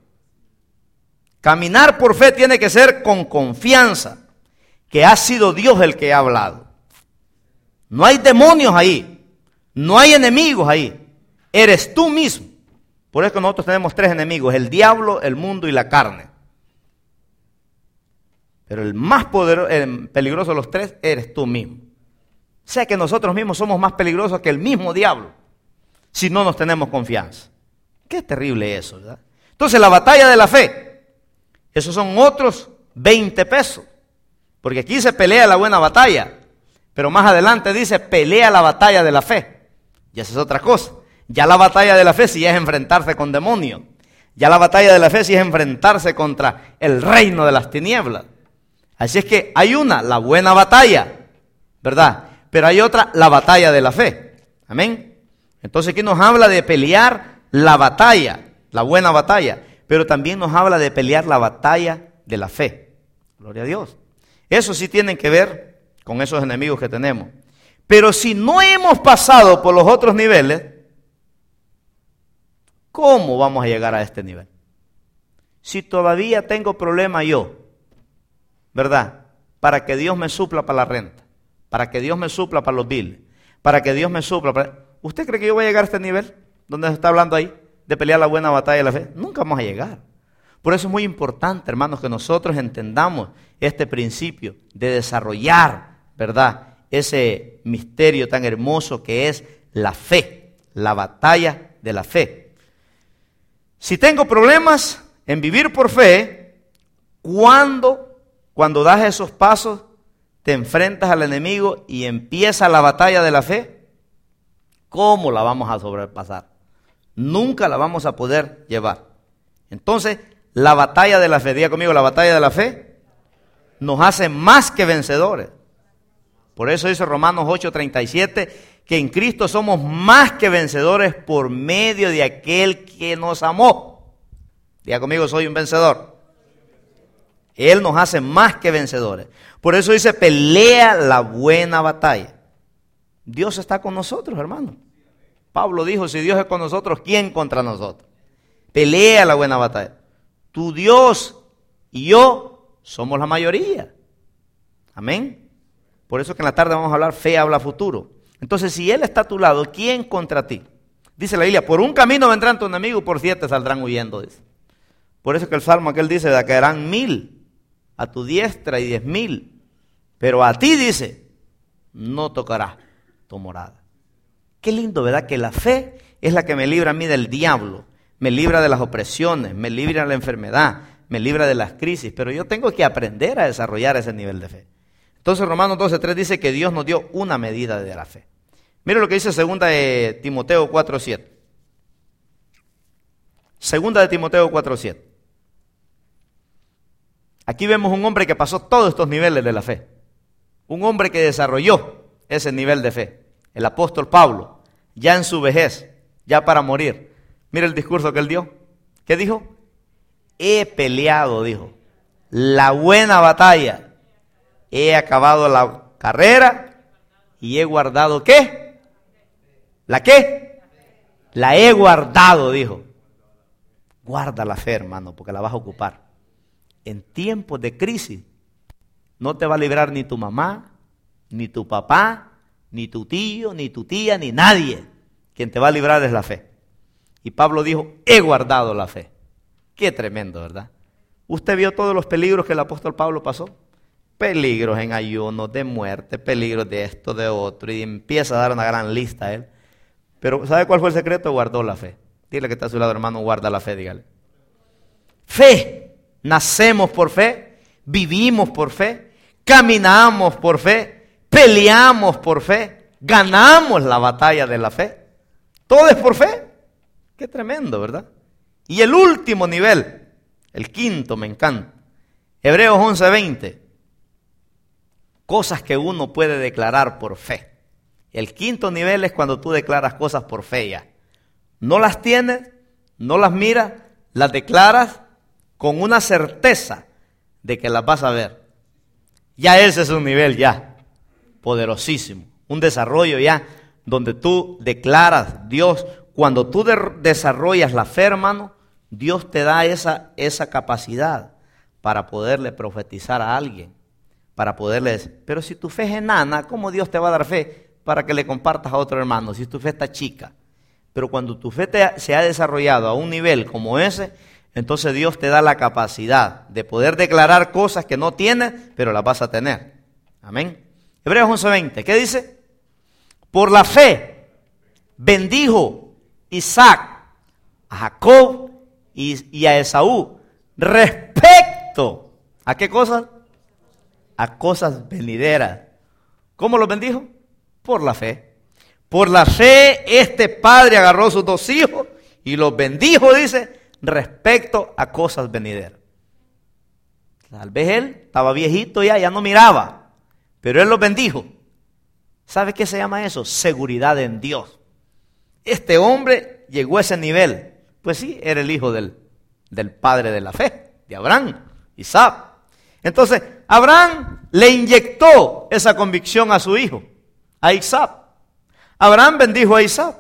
Caminar por fe tiene que ser con confianza, que ha sido Dios el que ha hablado. No hay demonios ahí, no hay enemigos ahí, eres tú mismo. Por eso nosotros tenemos tres enemigos, el diablo, el mundo y la carne. Pero el más poderoso, el peligroso de los tres, eres tú mismo. sea que nosotros mismos somos más peligrosos que el mismo diablo si no nos tenemos confianza. Qué terrible eso, ¿verdad? Entonces la batalla de la fe, esos son otros veinte pesos. Porque aquí se pelea la buena batalla, pero más adelante dice pelea la batalla de la fe. Y esa es otra cosa. Ya la batalla de la fe sí es enfrentarse con demonios. Ya la batalla de la fe sí es enfrentarse contra el reino de las tinieblas. Así es que hay una, la buena batalla, ¿verdad? Pero hay otra, la batalla de la fe. Amén. Entonces aquí nos habla de pelear la batalla, la buena batalla, pero también nos habla de pelear la batalla de la fe. Gloria a Dios. Eso sí tiene que ver con esos enemigos que tenemos. Pero si no hemos pasado por los otros niveles, ¿cómo vamos a llegar a este nivel? Si todavía tengo problema yo, ¿verdad? Para que Dios me supla para la renta, para que Dios me supla para los biles, para que Dios me supla para... ¿Usted cree que yo voy a llegar a este nivel donde se está hablando ahí de pelear la buena batalla de la fe? Nunca vamos a llegar. Por eso es muy importante, hermanos, que nosotros entendamos este principio de desarrollar, ¿verdad?, ese misterio tan hermoso que es la fe, la batalla de la fe. Si tengo problemas en vivir por fe, cuando, cuando das esos pasos, te enfrentas al enemigo y empieza la batalla de la fe, ¿cómo la vamos a sobrepasar? Nunca la vamos a poder llevar. Entonces, la batalla de la fe, diga conmigo, la batalla de la fe nos hace más que vencedores. Por eso dice Romanos ocho treinta y siete, que en Cristo somos más que vencedores por medio de aquel que nos amó. Diga conmigo, soy un vencedor. Él nos hace más que vencedores. Por eso dice, pelea la buena batalla. Dios está con nosotros, hermano. Pablo dijo, si Dios es con nosotros, ¿quién contra nosotros? Pelea la buena batalla. Tu Dios y yo somos la mayoría. Amén. Por eso que en la tarde vamos a hablar, fe habla futuro. Entonces, si Él está a tu lado, ¿quién contra ti? Dice la Biblia, por un camino vendrán tus enemigos, por siete saldrán huyendo, dice. Por eso que el Salmo aquel dice, de caerán mil a tu diestra y diez mil, pero a ti, dice, no tocará tu morada. Qué lindo, ¿verdad? Que la fe es la que me libra a mí del diablo, me libra de las opresiones, me libra de la enfermedad, me libra de las crisis, pero yo tengo que aprender a desarrollar ese nivel de fe. Entonces Romanos doce tres dice que Dios nos dio una medida de la fe. Mire lo que dice segunda de Timoteo cuatro siete. Segunda de Timoteo cuatro siete. Aquí vemos un hombre que pasó todos estos niveles de la fe. Un hombre que desarrolló ese nivel de fe. El apóstol Pablo, ya en su vejez, ya para morir. Mire el discurso que él dio. ¿Qué dijo? He peleado, dijo, la buena batalla. He acabado la carrera y he guardado, ¿qué? ¿La qué? La he guardado, dijo. Guarda la fe, hermano, porque la vas a ocupar. En tiempos de crisis no te va a librar ni tu mamá, ni tu papá, ni tu tío, ni tu tía, ni nadie. Quien te va a librar es la fe. Y Pablo dijo, he guardado la fe. Qué tremendo, ¿verdad? ¿Usted vio todos los peligros que el apóstol Pablo pasó? Peligros en ayuno, de muerte, peligros de esto, de otro, y empieza a dar una gran lista a él. Pero ¿sabe cuál fue el secreto? Guardó la fe. Dile que está a su lado, hermano, guarda la fe, dígale. Fe, nacemos por fe, vivimos por fe, caminamos por fe, peleamos por fe, ganamos la batalla de la fe. Todo es por fe. Qué tremendo, ¿verdad? Y el último nivel, el quinto, me encanta. Hebreos once veinte. Cosas que uno puede declarar por fe. El quinto nivel es cuando tú declaras cosas por fe ya. No las tienes, no las miras, las declaras con una certeza de que las vas a ver. Ya ese es un nivel ya poderosísimo. Un desarrollo ya donde tú declaras, Dios, cuando tú de- desarrollas la fe, hermano, Dios te da esa, esa capacidad para poderle profetizar a alguien. Para poderle decir, pero si tu fe es enana, ¿cómo Dios te va a dar fe para que le compartas a otro hermano? Si tu fe está chica. Pero cuando tu fe te, se ha desarrollado a un nivel como ese, entonces Dios te da la capacidad de poder declarar cosas que no tienes, pero las vas a tener. Amén. Hebreos once veinte, ¿qué dice? Por la fe, bendijo Isaac a Jacob y, y a Esaú respecto ¿a qué cosas? A cosas venideras. ¿Cómo los bendijo? Por la fe. Por la fe este padre agarró a sus dos hijos y los bendijo, dice, respecto a cosas venideras. Tal vez él estaba viejito ya, ya no miraba, pero él los bendijo. ¿Sabe qué se llama eso? Seguridad en Dios. Este hombre llegó a ese nivel. Pues sí, era el hijo del, del padre de la fe, de Abraham, Isaac. Entonces, Abraham le inyectó esa convicción a su hijo, a Isaac. Abraham bendijo a Isaac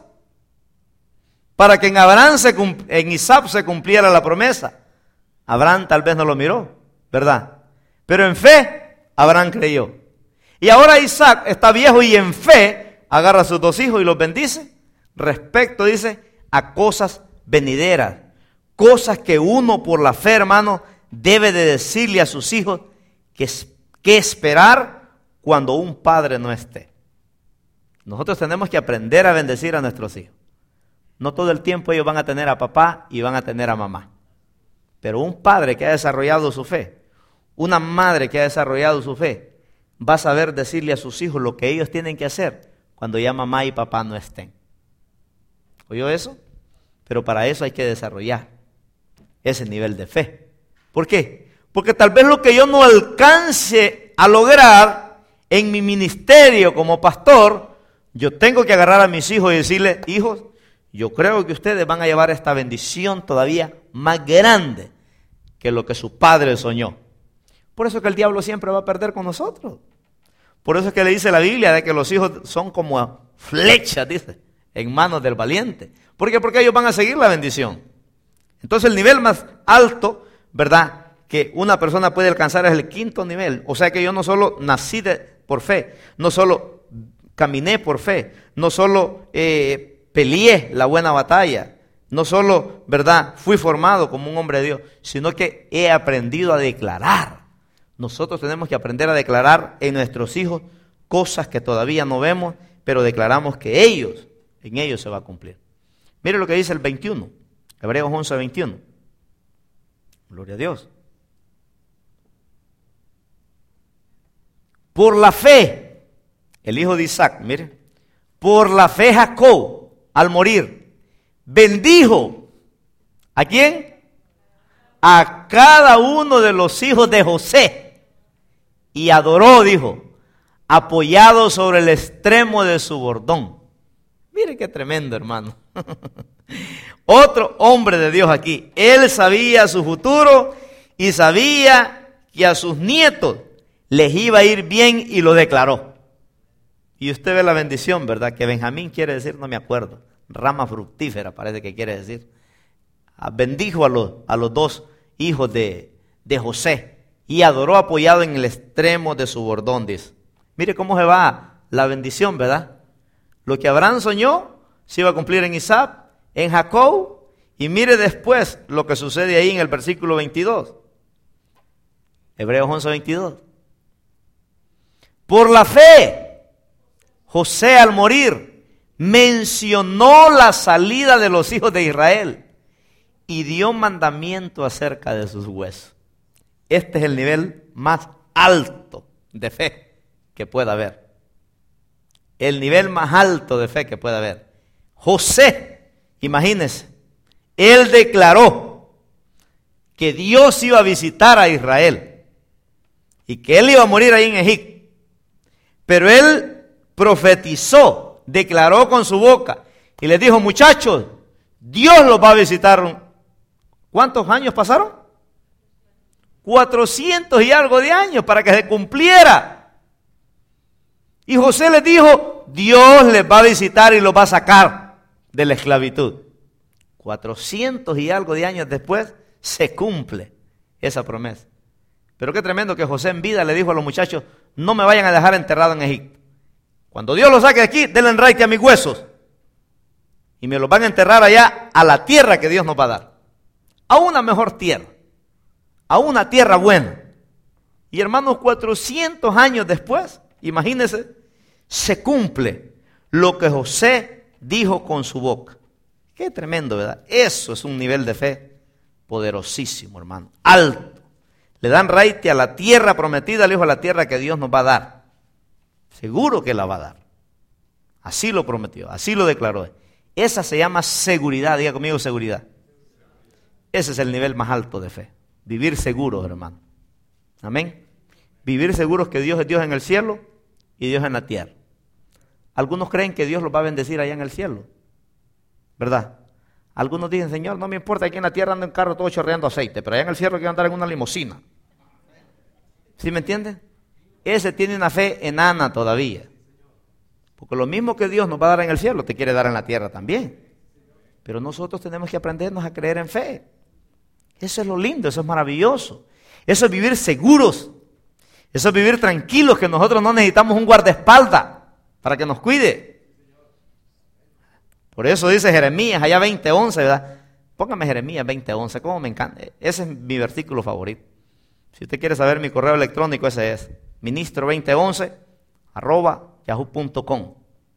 para que en Abraham se, en Isaac se cumpliera la promesa. Abraham tal vez no lo miró, ¿verdad? Pero en fe, Abraham creyó. Y ahora Isaac está viejo y en fe agarra a sus dos hijos y los bendice respecto, dice, a cosas venideras. Cosas que uno por la fe, hermano, debe de decirle a sus hijos que, que esperar cuando un padre no esté. Nosotros tenemos que aprender a bendecir a nuestros hijos. No todo el tiempo ellos van a tener a papá y van a tener a mamá. Pero un padre que ha desarrollado su fe, una madre que ha desarrollado su fe, va a saber decirle a sus hijos lo que ellos tienen que hacer cuando ya mamá y papá no estén. ¿Oyó eso? Pero para eso hay que desarrollar ese nivel de fe. ¿Por qué? Porque tal vez lo que yo no alcance a lograr en mi ministerio como pastor, yo tengo que agarrar a mis hijos y decirles, hijos, yo creo que ustedes van a llevar esta bendición todavía más grande que lo que su padre soñó. Por eso es que el diablo siempre va a perder con nosotros. Por eso es que le dice la Biblia de que los hijos son como flechas, dice, en manos del valiente. ¿Por qué? Porque ellos van a seguir la bendición. Entonces el nivel más alto, ¿verdad?, que una persona puede alcanzar es el quinto nivel. O sea que yo no solo nací de, por fe, no solo caminé por fe, no solo eh, peleé la buena batalla, no solo, ¿verdad?, fui formado como un hombre de Dios, sino que he aprendido a declarar. Nosotros tenemos que aprender a declarar en nuestros hijos cosas que todavía no vemos, pero declaramos que ellos, en ellos se va a cumplir. Mire lo que dice el veintiuno, Hebreos once, veintiuno. Gloria a Dios. Por la fe, el hijo de Isaac, mire, por la fe Jacob, al morir, bendijo, ¿a quién? A cada uno de los hijos de José, y adoró, dijo, apoyado sobre el extremo de su bordón. Mire qué tremendo, hermano. Otro hombre de Dios aquí. Él sabía su futuro y sabía que a sus nietos les iba a ir bien y lo declaró. Y usted ve la bendición, ¿verdad? Que Benjamín quiere decir, no me acuerdo, rama fructífera parece que quiere decir. Bendijo a los, a los dos hijos de, de José y adoró apoyado en el extremo de su bordón, dice. Mire cómo se va la bendición, ¿verdad? Lo que Abraham soñó se iba a cumplir en Isaac, en Jacob, y mire después lo que sucede ahí en el versículo veintidós. Hebreos once, veintidós. Por la fe, José al morir mencionó la salida de los hijos de Israel y dio mandamiento acerca de sus huesos. Este es el nivel más alto de fe que pueda haber. El nivel más alto de fe que pueda haber. José, imagínense, él declaró que Dios iba a visitar a Israel y que él iba a morir ahí en Egipto. Pero él profetizó, declaró con su boca y les dijo, muchachos, Dios los va a visitar. ¿Cuántos años pasaron? Cuatrocientos y algo de años para que se cumpliera. Y José les dijo, Dios les va a visitar y los va a sacar de la esclavitud. Cuatrocientos y algo de años después se cumple esa promesa. Pero qué tremendo que José en vida le dijo a los muchachos, no me vayan a dejar enterrado en Egipto. Cuando Dios los saque de aquí, denle enraite a mis huesos. Y me los van a enterrar allá a la tierra que Dios nos va a dar. A una mejor tierra. A una tierra buena. Y hermanos, cuatrocientos años después, imagínense, se cumple lo que José dijo con su boca. Qué tremendo, ¿verdad? Eso es un nivel de fe poderosísimo, hermano. Alto. Le dan raite a la tierra prometida, le dijo a la tierra que Dios nos va a dar. Seguro que la va a dar. Así lo prometió, así lo declaró. Esa se llama seguridad, diga conmigo seguridad. Ese es el nivel más alto de fe. Vivir seguros, hermano. Amén. Vivir seguros que Dios es Dios en el cielo y Dios en la tierra. Algunos creen que Dios los va a bendecir allá en el cielo, ¿verdad? Algunos dicen, Señor, no me importa, aquí en la tierra ando en carro todo chorreando aceite, pero allá en el cielo quiero andar en una limusina. ¿Sí me entienden? Ese tiene una fe enana todavía. Porque lo mismo que Dios nos va a dar en el cielo, te quiere dar en la tierra también. Pero nosotros tenemos que aprendernos a creer en fe. Eso es lo lindo, eso es maravilloso. Eso es vivir seguros. Eso es vivir tranquilos, que nosotros no necesitamos un guardaespaldas para que nos cuide. Por eso dice Jeremías, allá veinte once, ¿verdad? Póngame Jeremías veinte once, cómo me encanta. Ese es mi versículo favorito. Si usted quiere saber mi correo electrónico, ese es ministro veinte once arroba yahoo punto com.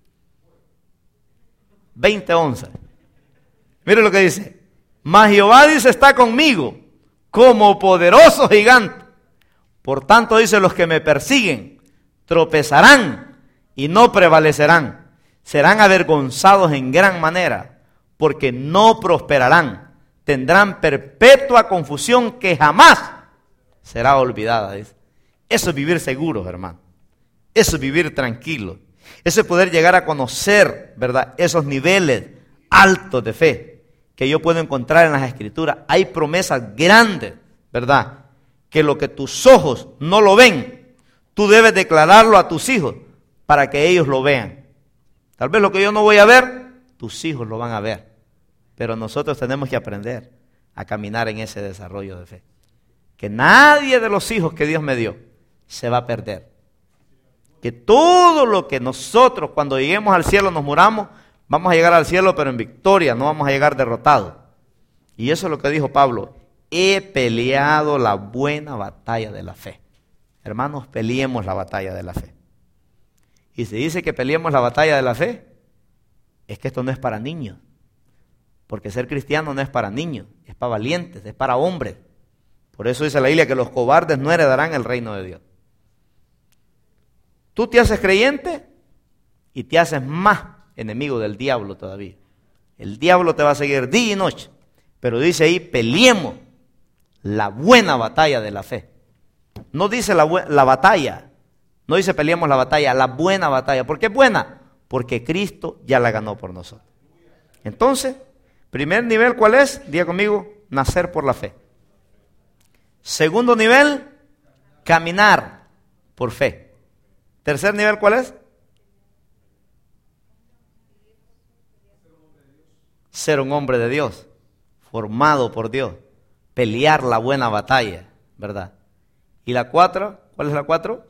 veinte once. Mire lo que dice. Mas Jehová dice, está conmigo como poderoso gigante. Por tanto, dice, los que me persiguen tropezarán y no prevalecerán. Serán avergonzados en gran manera, porque no prosperarán. Tendrán perpetua confusión que jamás será olvidada. Dice. Eso es vivir seguros, hermano. Eso es vivir tranquilo. Eso es poder llegar a conocer, ¿verdad?, esos niveles altos de fe que yo puedo encontrar en las Escrituras. Hay promesas grandes, ¿verdad?, que lo que tus ojos no lo ven, tú debes declararlo a tus hijos para que ellos lo vean. Tal vez lo que yo no voy a ver, tus hijos lo van a ver. Pero nosotros tenemos que aprender a caminar en ese desarrollo de fe. Que nadie de los hijos que Dios me dio se va a perder. Que todo lo que nosotros cuando lleguemos al cielo nos muramos, vamos a llegar al cielo pero en victoria, no vamos a llegar derrotados. Y eso es lo que dijo Pablo. He peleado la buena batalla de la fe. Hermanos, peleemos la batalla de la fe. Y se dice que peleemos la batalla de la fe, es que esto no es para niños. Porque ser cristiano no es para niños, es para valientes, es para hombres. Por eso dice la Biblia que los cobardes no heredarán el reino de Dios. Tú te haces creyente y te haces más enemigo del diablo todavía. El diablo te va a seguir día y noche. Pero dice ahí, peleemos la buena batalla de la fe. No dice la, la batalla, no dice peleemos la batalla, la buena batalla. ¿Por qué es buena? Porque Cristo ya la ganó por nosotros. Entonces, primer nivel, ¿cuál es? Diga conmigo, nacer por la fe. Segundo nivel, caminar por fe. Tercer nivel, ¿cuál es? Ser un hombre de Dios, formado por Dios, pelear la buena batalla, ¿verdad? Y la cuatro, ¿cuál es la cuatro?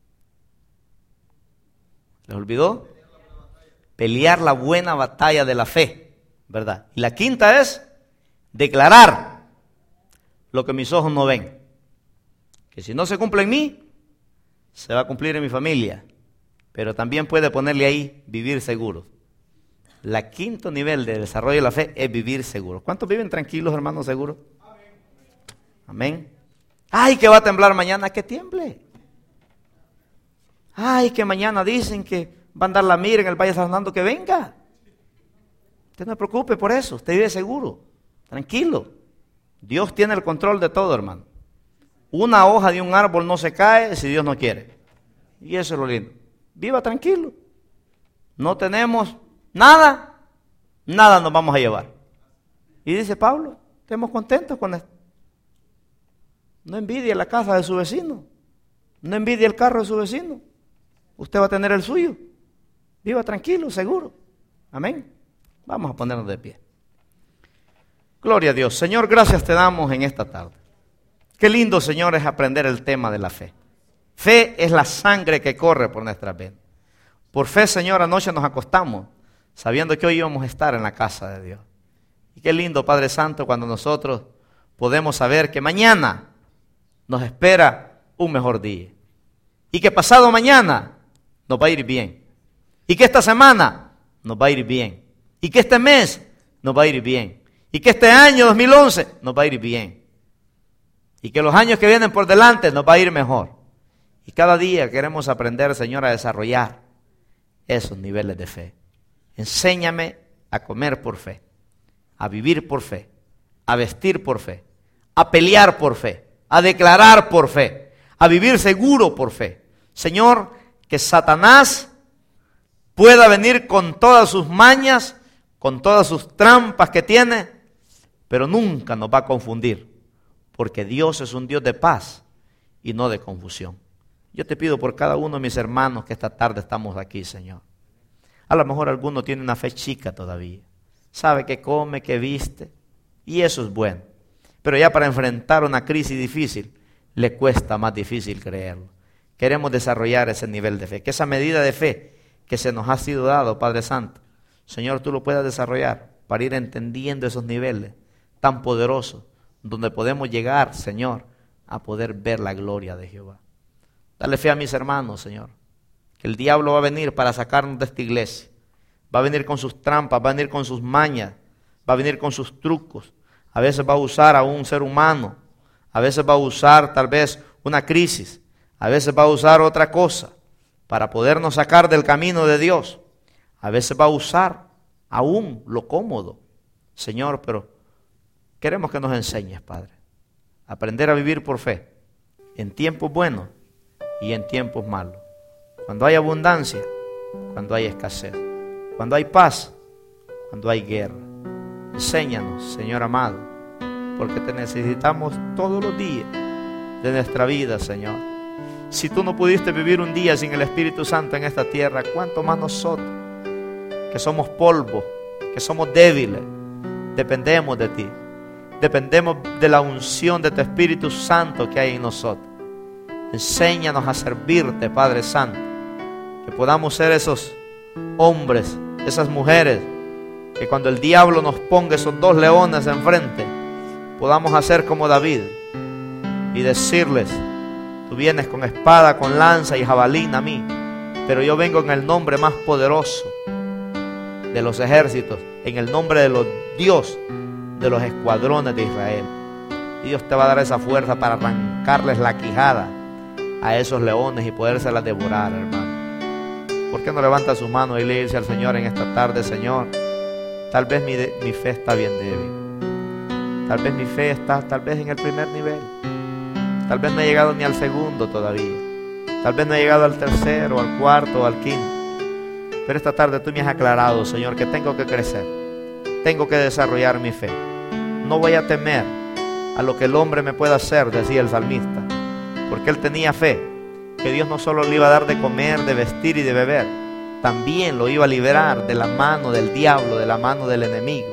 ¿Les olvidó? Pelear la buena batalla de la fe, ¿verdad? Y la quinta es declarar lo que mis ojos no ven. Que si no se cumple en mí, se va a cumplir en mi familia. Pero también puede ponerle ahí vivir seguro. La quinto nivel de desarrollo de la fe es vivir seguro. ¿Cuántos viven tranquilos, hermanos, seguros? Amén. Ay, que va a temblar mañana, que tiemble. Ay, que mañana dicen que va a andar la mira en el Valle de San Fernando, que venga. Usted no se preocupe por eso, usted vive seguro, tranquilo. Dios tiene el control de todo, hermano. Una hoja de un árbol no se cae si Dios no quiere. Y eso es lo lindo. Viva tranquilo. No tenemos nada, nada nos vamos a llevar. Y dice Pablo, estemos contentos con esto. No envidie la casa de su vecino. No envidie el carro de su vecino. Usted va a tener el suyo. Viva tranquilo, seguro. Amén. Vamos a ponernos de pie. Gloria a Dios. Señor, gracias te damos en esta tarde. Qué lindo, Señor, es aprender el tema de la fe. Fe es la sangre que corre por nuestras venas. Por fe, Señor, anoche nos acostamos sabiendo que hoy íbamos a estar en la casa de Dios. Y qué lindo, Padre Santo, cuando nosotros podemos saber que mañana nos espera un mejor día. Y que pasado mañana nos va a ir bien. Y que esta semana nos va a ir bien. Y que este mes nos va a ir bien. Y que este año dos mil once nos va a ir bien. Y que los años que vienen por delante nos va a ir mejor. Y cada día queremos aprender, Señor, a desarrollar esos niveles de fe. Enséñame a comer por fe, a vivir por fe, a vestir por fe, a pelear por fe, a declarar por fe, a vivir seguro por fe. Señor, que Satanás pueda venir con todas sus mañas, con todas sus trampas que tiene, pero nunca nos va a confundir, porque Dios es un Dios de paz y no de confusión. Yo te pido por cada uno de mis hermanos que esta tarde estamos aquí, Señor. A lo mejor alguno tiene una fe chica todavía, sabe que come, que viste, y eso es bueno. Pero ya para enfrentar una crisis difícil, le cuesta más difícil creerlo. Queremos desarrollar ese nivel de fe, que esa medida de fe que se nos ha sido dado, Padre Santo, Señor, tú lo puedas desarrollar para ir entendiendo esos niveles tan poderosos, donde podemos llegar, Señor, a poder ver la gloria de Jehová. Dale fe a mis hermanos, Señor, que el diablo va a venir para sacarnos de esta iglesia. Va a venir con sus trampas, va a venir con sus mañas, va a venir con sus trucos. A veces va a usar a un ser humano, a veces va a usar tal vez una crisis, a veces va a usar otra cosa para podernos sacar del camino de Dios. A veces va a usar aún lo cómodo, Señor, pero queremos que nos enseñes, Padre, a aprender a vivir por fe, en tiempos buenos y en tiempos malos. Cuando hay abundancia, cuando hay escasez, cuando hay paz, cuando hay guerra. Enséñanos, Señor amado, porque te necesitamos todos los días de nuestra vida, Señor. Si tú no pudiste vivir un día sin el Espíritu Santo en esta tierra, ¿cuánto más nosotros, que somos polvo, que somos débiles, dependemos de ti? Dependemos de la unción de tu Espíritu Santo que hay en nosotros. Enséñanos a servirte, Padre Santo, que podamos ser esos hombres, esas mujeres, que cuando el diablo nos ponga esos dos leones enfrente, podamos hacer como David y decirles: tú vienes con espada, con lanza y jabalina a mí, pero yo vengo en el nombre más poderoso de los ejércitos, en el nombre de los Dios de los escuadrones de Israel. Y Dios te va a dar esa fuerza para arrancarles la quijada a esos leones y podérselas devorar, hermano. ¿Por qué no levanta su mano y le dice al Señor en esta tarde: Señor, tal vez mi, de, mi fe está bien débil, tal vez mi fe está tal vez en el primer nivel, tal vez no he llegado ni al segundo todavía, tal vez no he llegado al tercero, al cuarto, al quinto, pero esta tarde tú me has aclarado, Señor, que tengo que crecer, tengo que desarrollar mi fe. No voy a temer a lo que el hombre me pueda hacer, decía el salmista, porque él tenía fe que Dios no solo le iba a dar de comer, de vestir y de beber, también lo iba a liberar de la mano del diablo, de la mano del enemigo.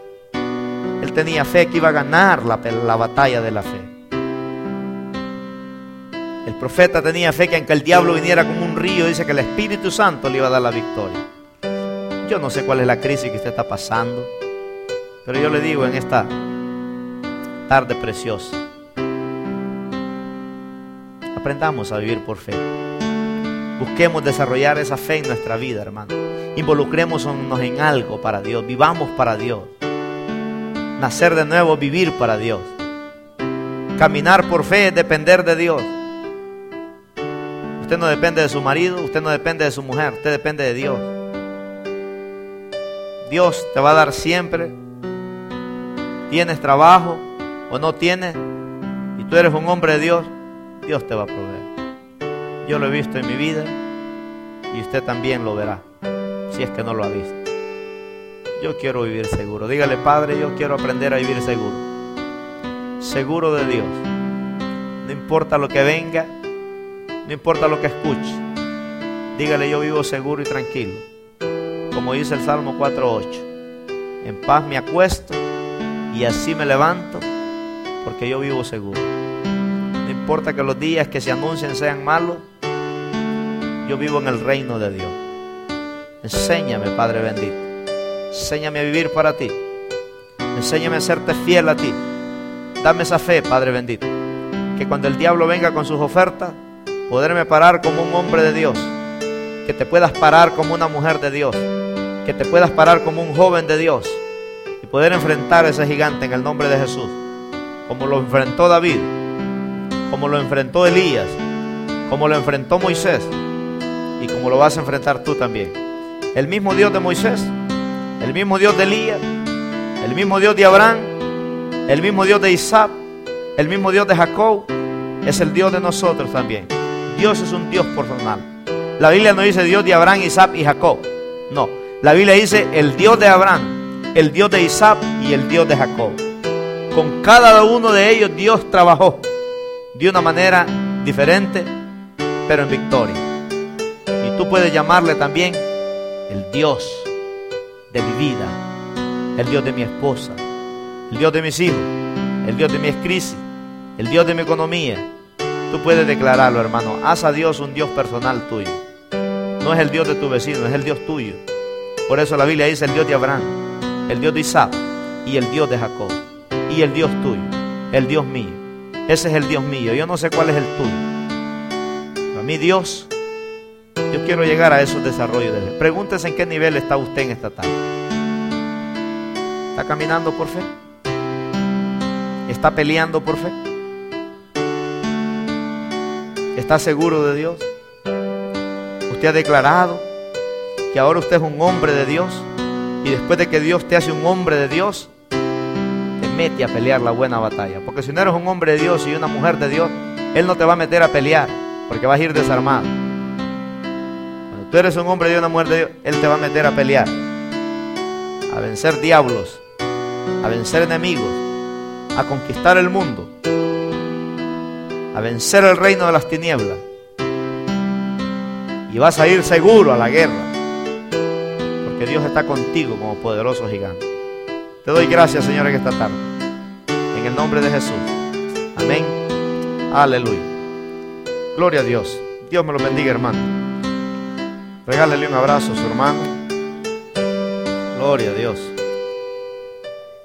Él tenía fe que iba a ganar la, la batalla de la fe. El profeta tenía fe que aunque el diablo viniera como un río, dice que el Espíritu Santo le iba a dar la victoria. Yo no sé cuál es la crisis que usted está pasando, pero yo le digo en esta tarde preciosa, aprendamos a vivir por fe. Busquemos desarrollar esa fe en nuestra vida, hermano. Involucrémonos en algo para Dios. Vivamos para Dios. Nacer de nuevo, vivir para Dios. Caminar por fe es depender de Dios. Usted no depende de su marido, usted no depende de su mujer, usted depende de Dios. Dios te va a dar siempre. Tienes trabajo o no tienes, y tú eres un hombre de Dios, Dios te va a proveer. Yo lo he visto en mi vida y usted también lo verá, si es que no lo ha visto. Yo quiero vivir seguro. Dígale: Padre, yo quiero aprender a vivir seguro. Seguro de Dios. No importa lo que venga, no importa lo que escuche. Dígale: yo vivo seguro y tranquilo. Como dice el Salmo cuatro ocho. En paz me acuesto y así me levanto, porque yo vivo seguro. No importa que los días que se anuncien sean malos, yo vivo en el reino de Dios. Enséñame, Padre bendito. Enséñame a vivir para ti. Enséñame a serte fiel a ti. Dame esa fe, Padre bendito, que cuando el diablo venga con sus ofertas, poderme parar como un hombre de Dios, que te puedas parar como una mujer de Dios, que te puedas parar como un joven de Dios y poder enfrentar a ese gigante en el nombre de Jesús, como lo enfrentó David, como lo enfrentó Elías, como lo enfrentó Moisés y como lo vas a enfrentar tú también. El mismo Dios de Moisés, el mismo Dios de Elías, el mismo Dios de Abraham, el mismo Dios de Isaac, el mismo Dios de Jacob, es el Dios de nosotros también. Dios es un Dios personal. La Biblia no dice Dios de Abraham, Isaac y Jacob. No, la Biblia dice el Dios de Abraham, el Dios de Isaac y el Dios de Jacob. Con cada uno de ellos Dios trabajó de una manera diferente, pero en victoria. Y tú puedes llamarle también el Dios de mi vida, el Dios de mi esposa, el Dios de mis hijos, el Dios de mi crisis, el Dios de mi economía. Tú puedes declararlo, hermano. Haz a Dios un Dios personal tuyo. No es el Dios de tu vecino, es el Dios tuyo. Por eso la Biblia dice el Dios de Abraham, el Dios de Isaac y el Dios de Jacob. Y el Dios tuyo, el Dios mío. Ese es el Dios mío. Yo no sé cuál es el tuyo. Pero a mí Dios, yo quiero llegar a esos desarrollos de fe. Pregúntese en qué nivel está usted en esta tarde. ¿Está caminando por fe? ¿Está peleando por fe? ¿Está seguro de Dios? ¿Usted ha declarado que ahora usted es un hombre de Dios? Y después de que Dios te hace un hombre de Dios, te mete a pelear la buena batalla. Porque si no eres un hombre de Dios y una mujer de Dios, Él no te va a meter a pelear, porque vas a ir desarmado. Cuando tú eres un hombre de Dios, una mujer de Dios, Él te va a meter a pelear, a vencer diablos, a vencer enemigos, a conquistar el mundo, a vencer el reino de las tinieblas. Y vas a ir seguro a la guerra, porque Dios está contigo como poderoso gigante. Te doy gracias, Señor, en esta tarde, en el nombre de Jesús. Amén. Aleluya. Gloria a Dios. Dios me lo bendiga, hermano. Regálele un abrazo a su hermano. Gloria a Dios.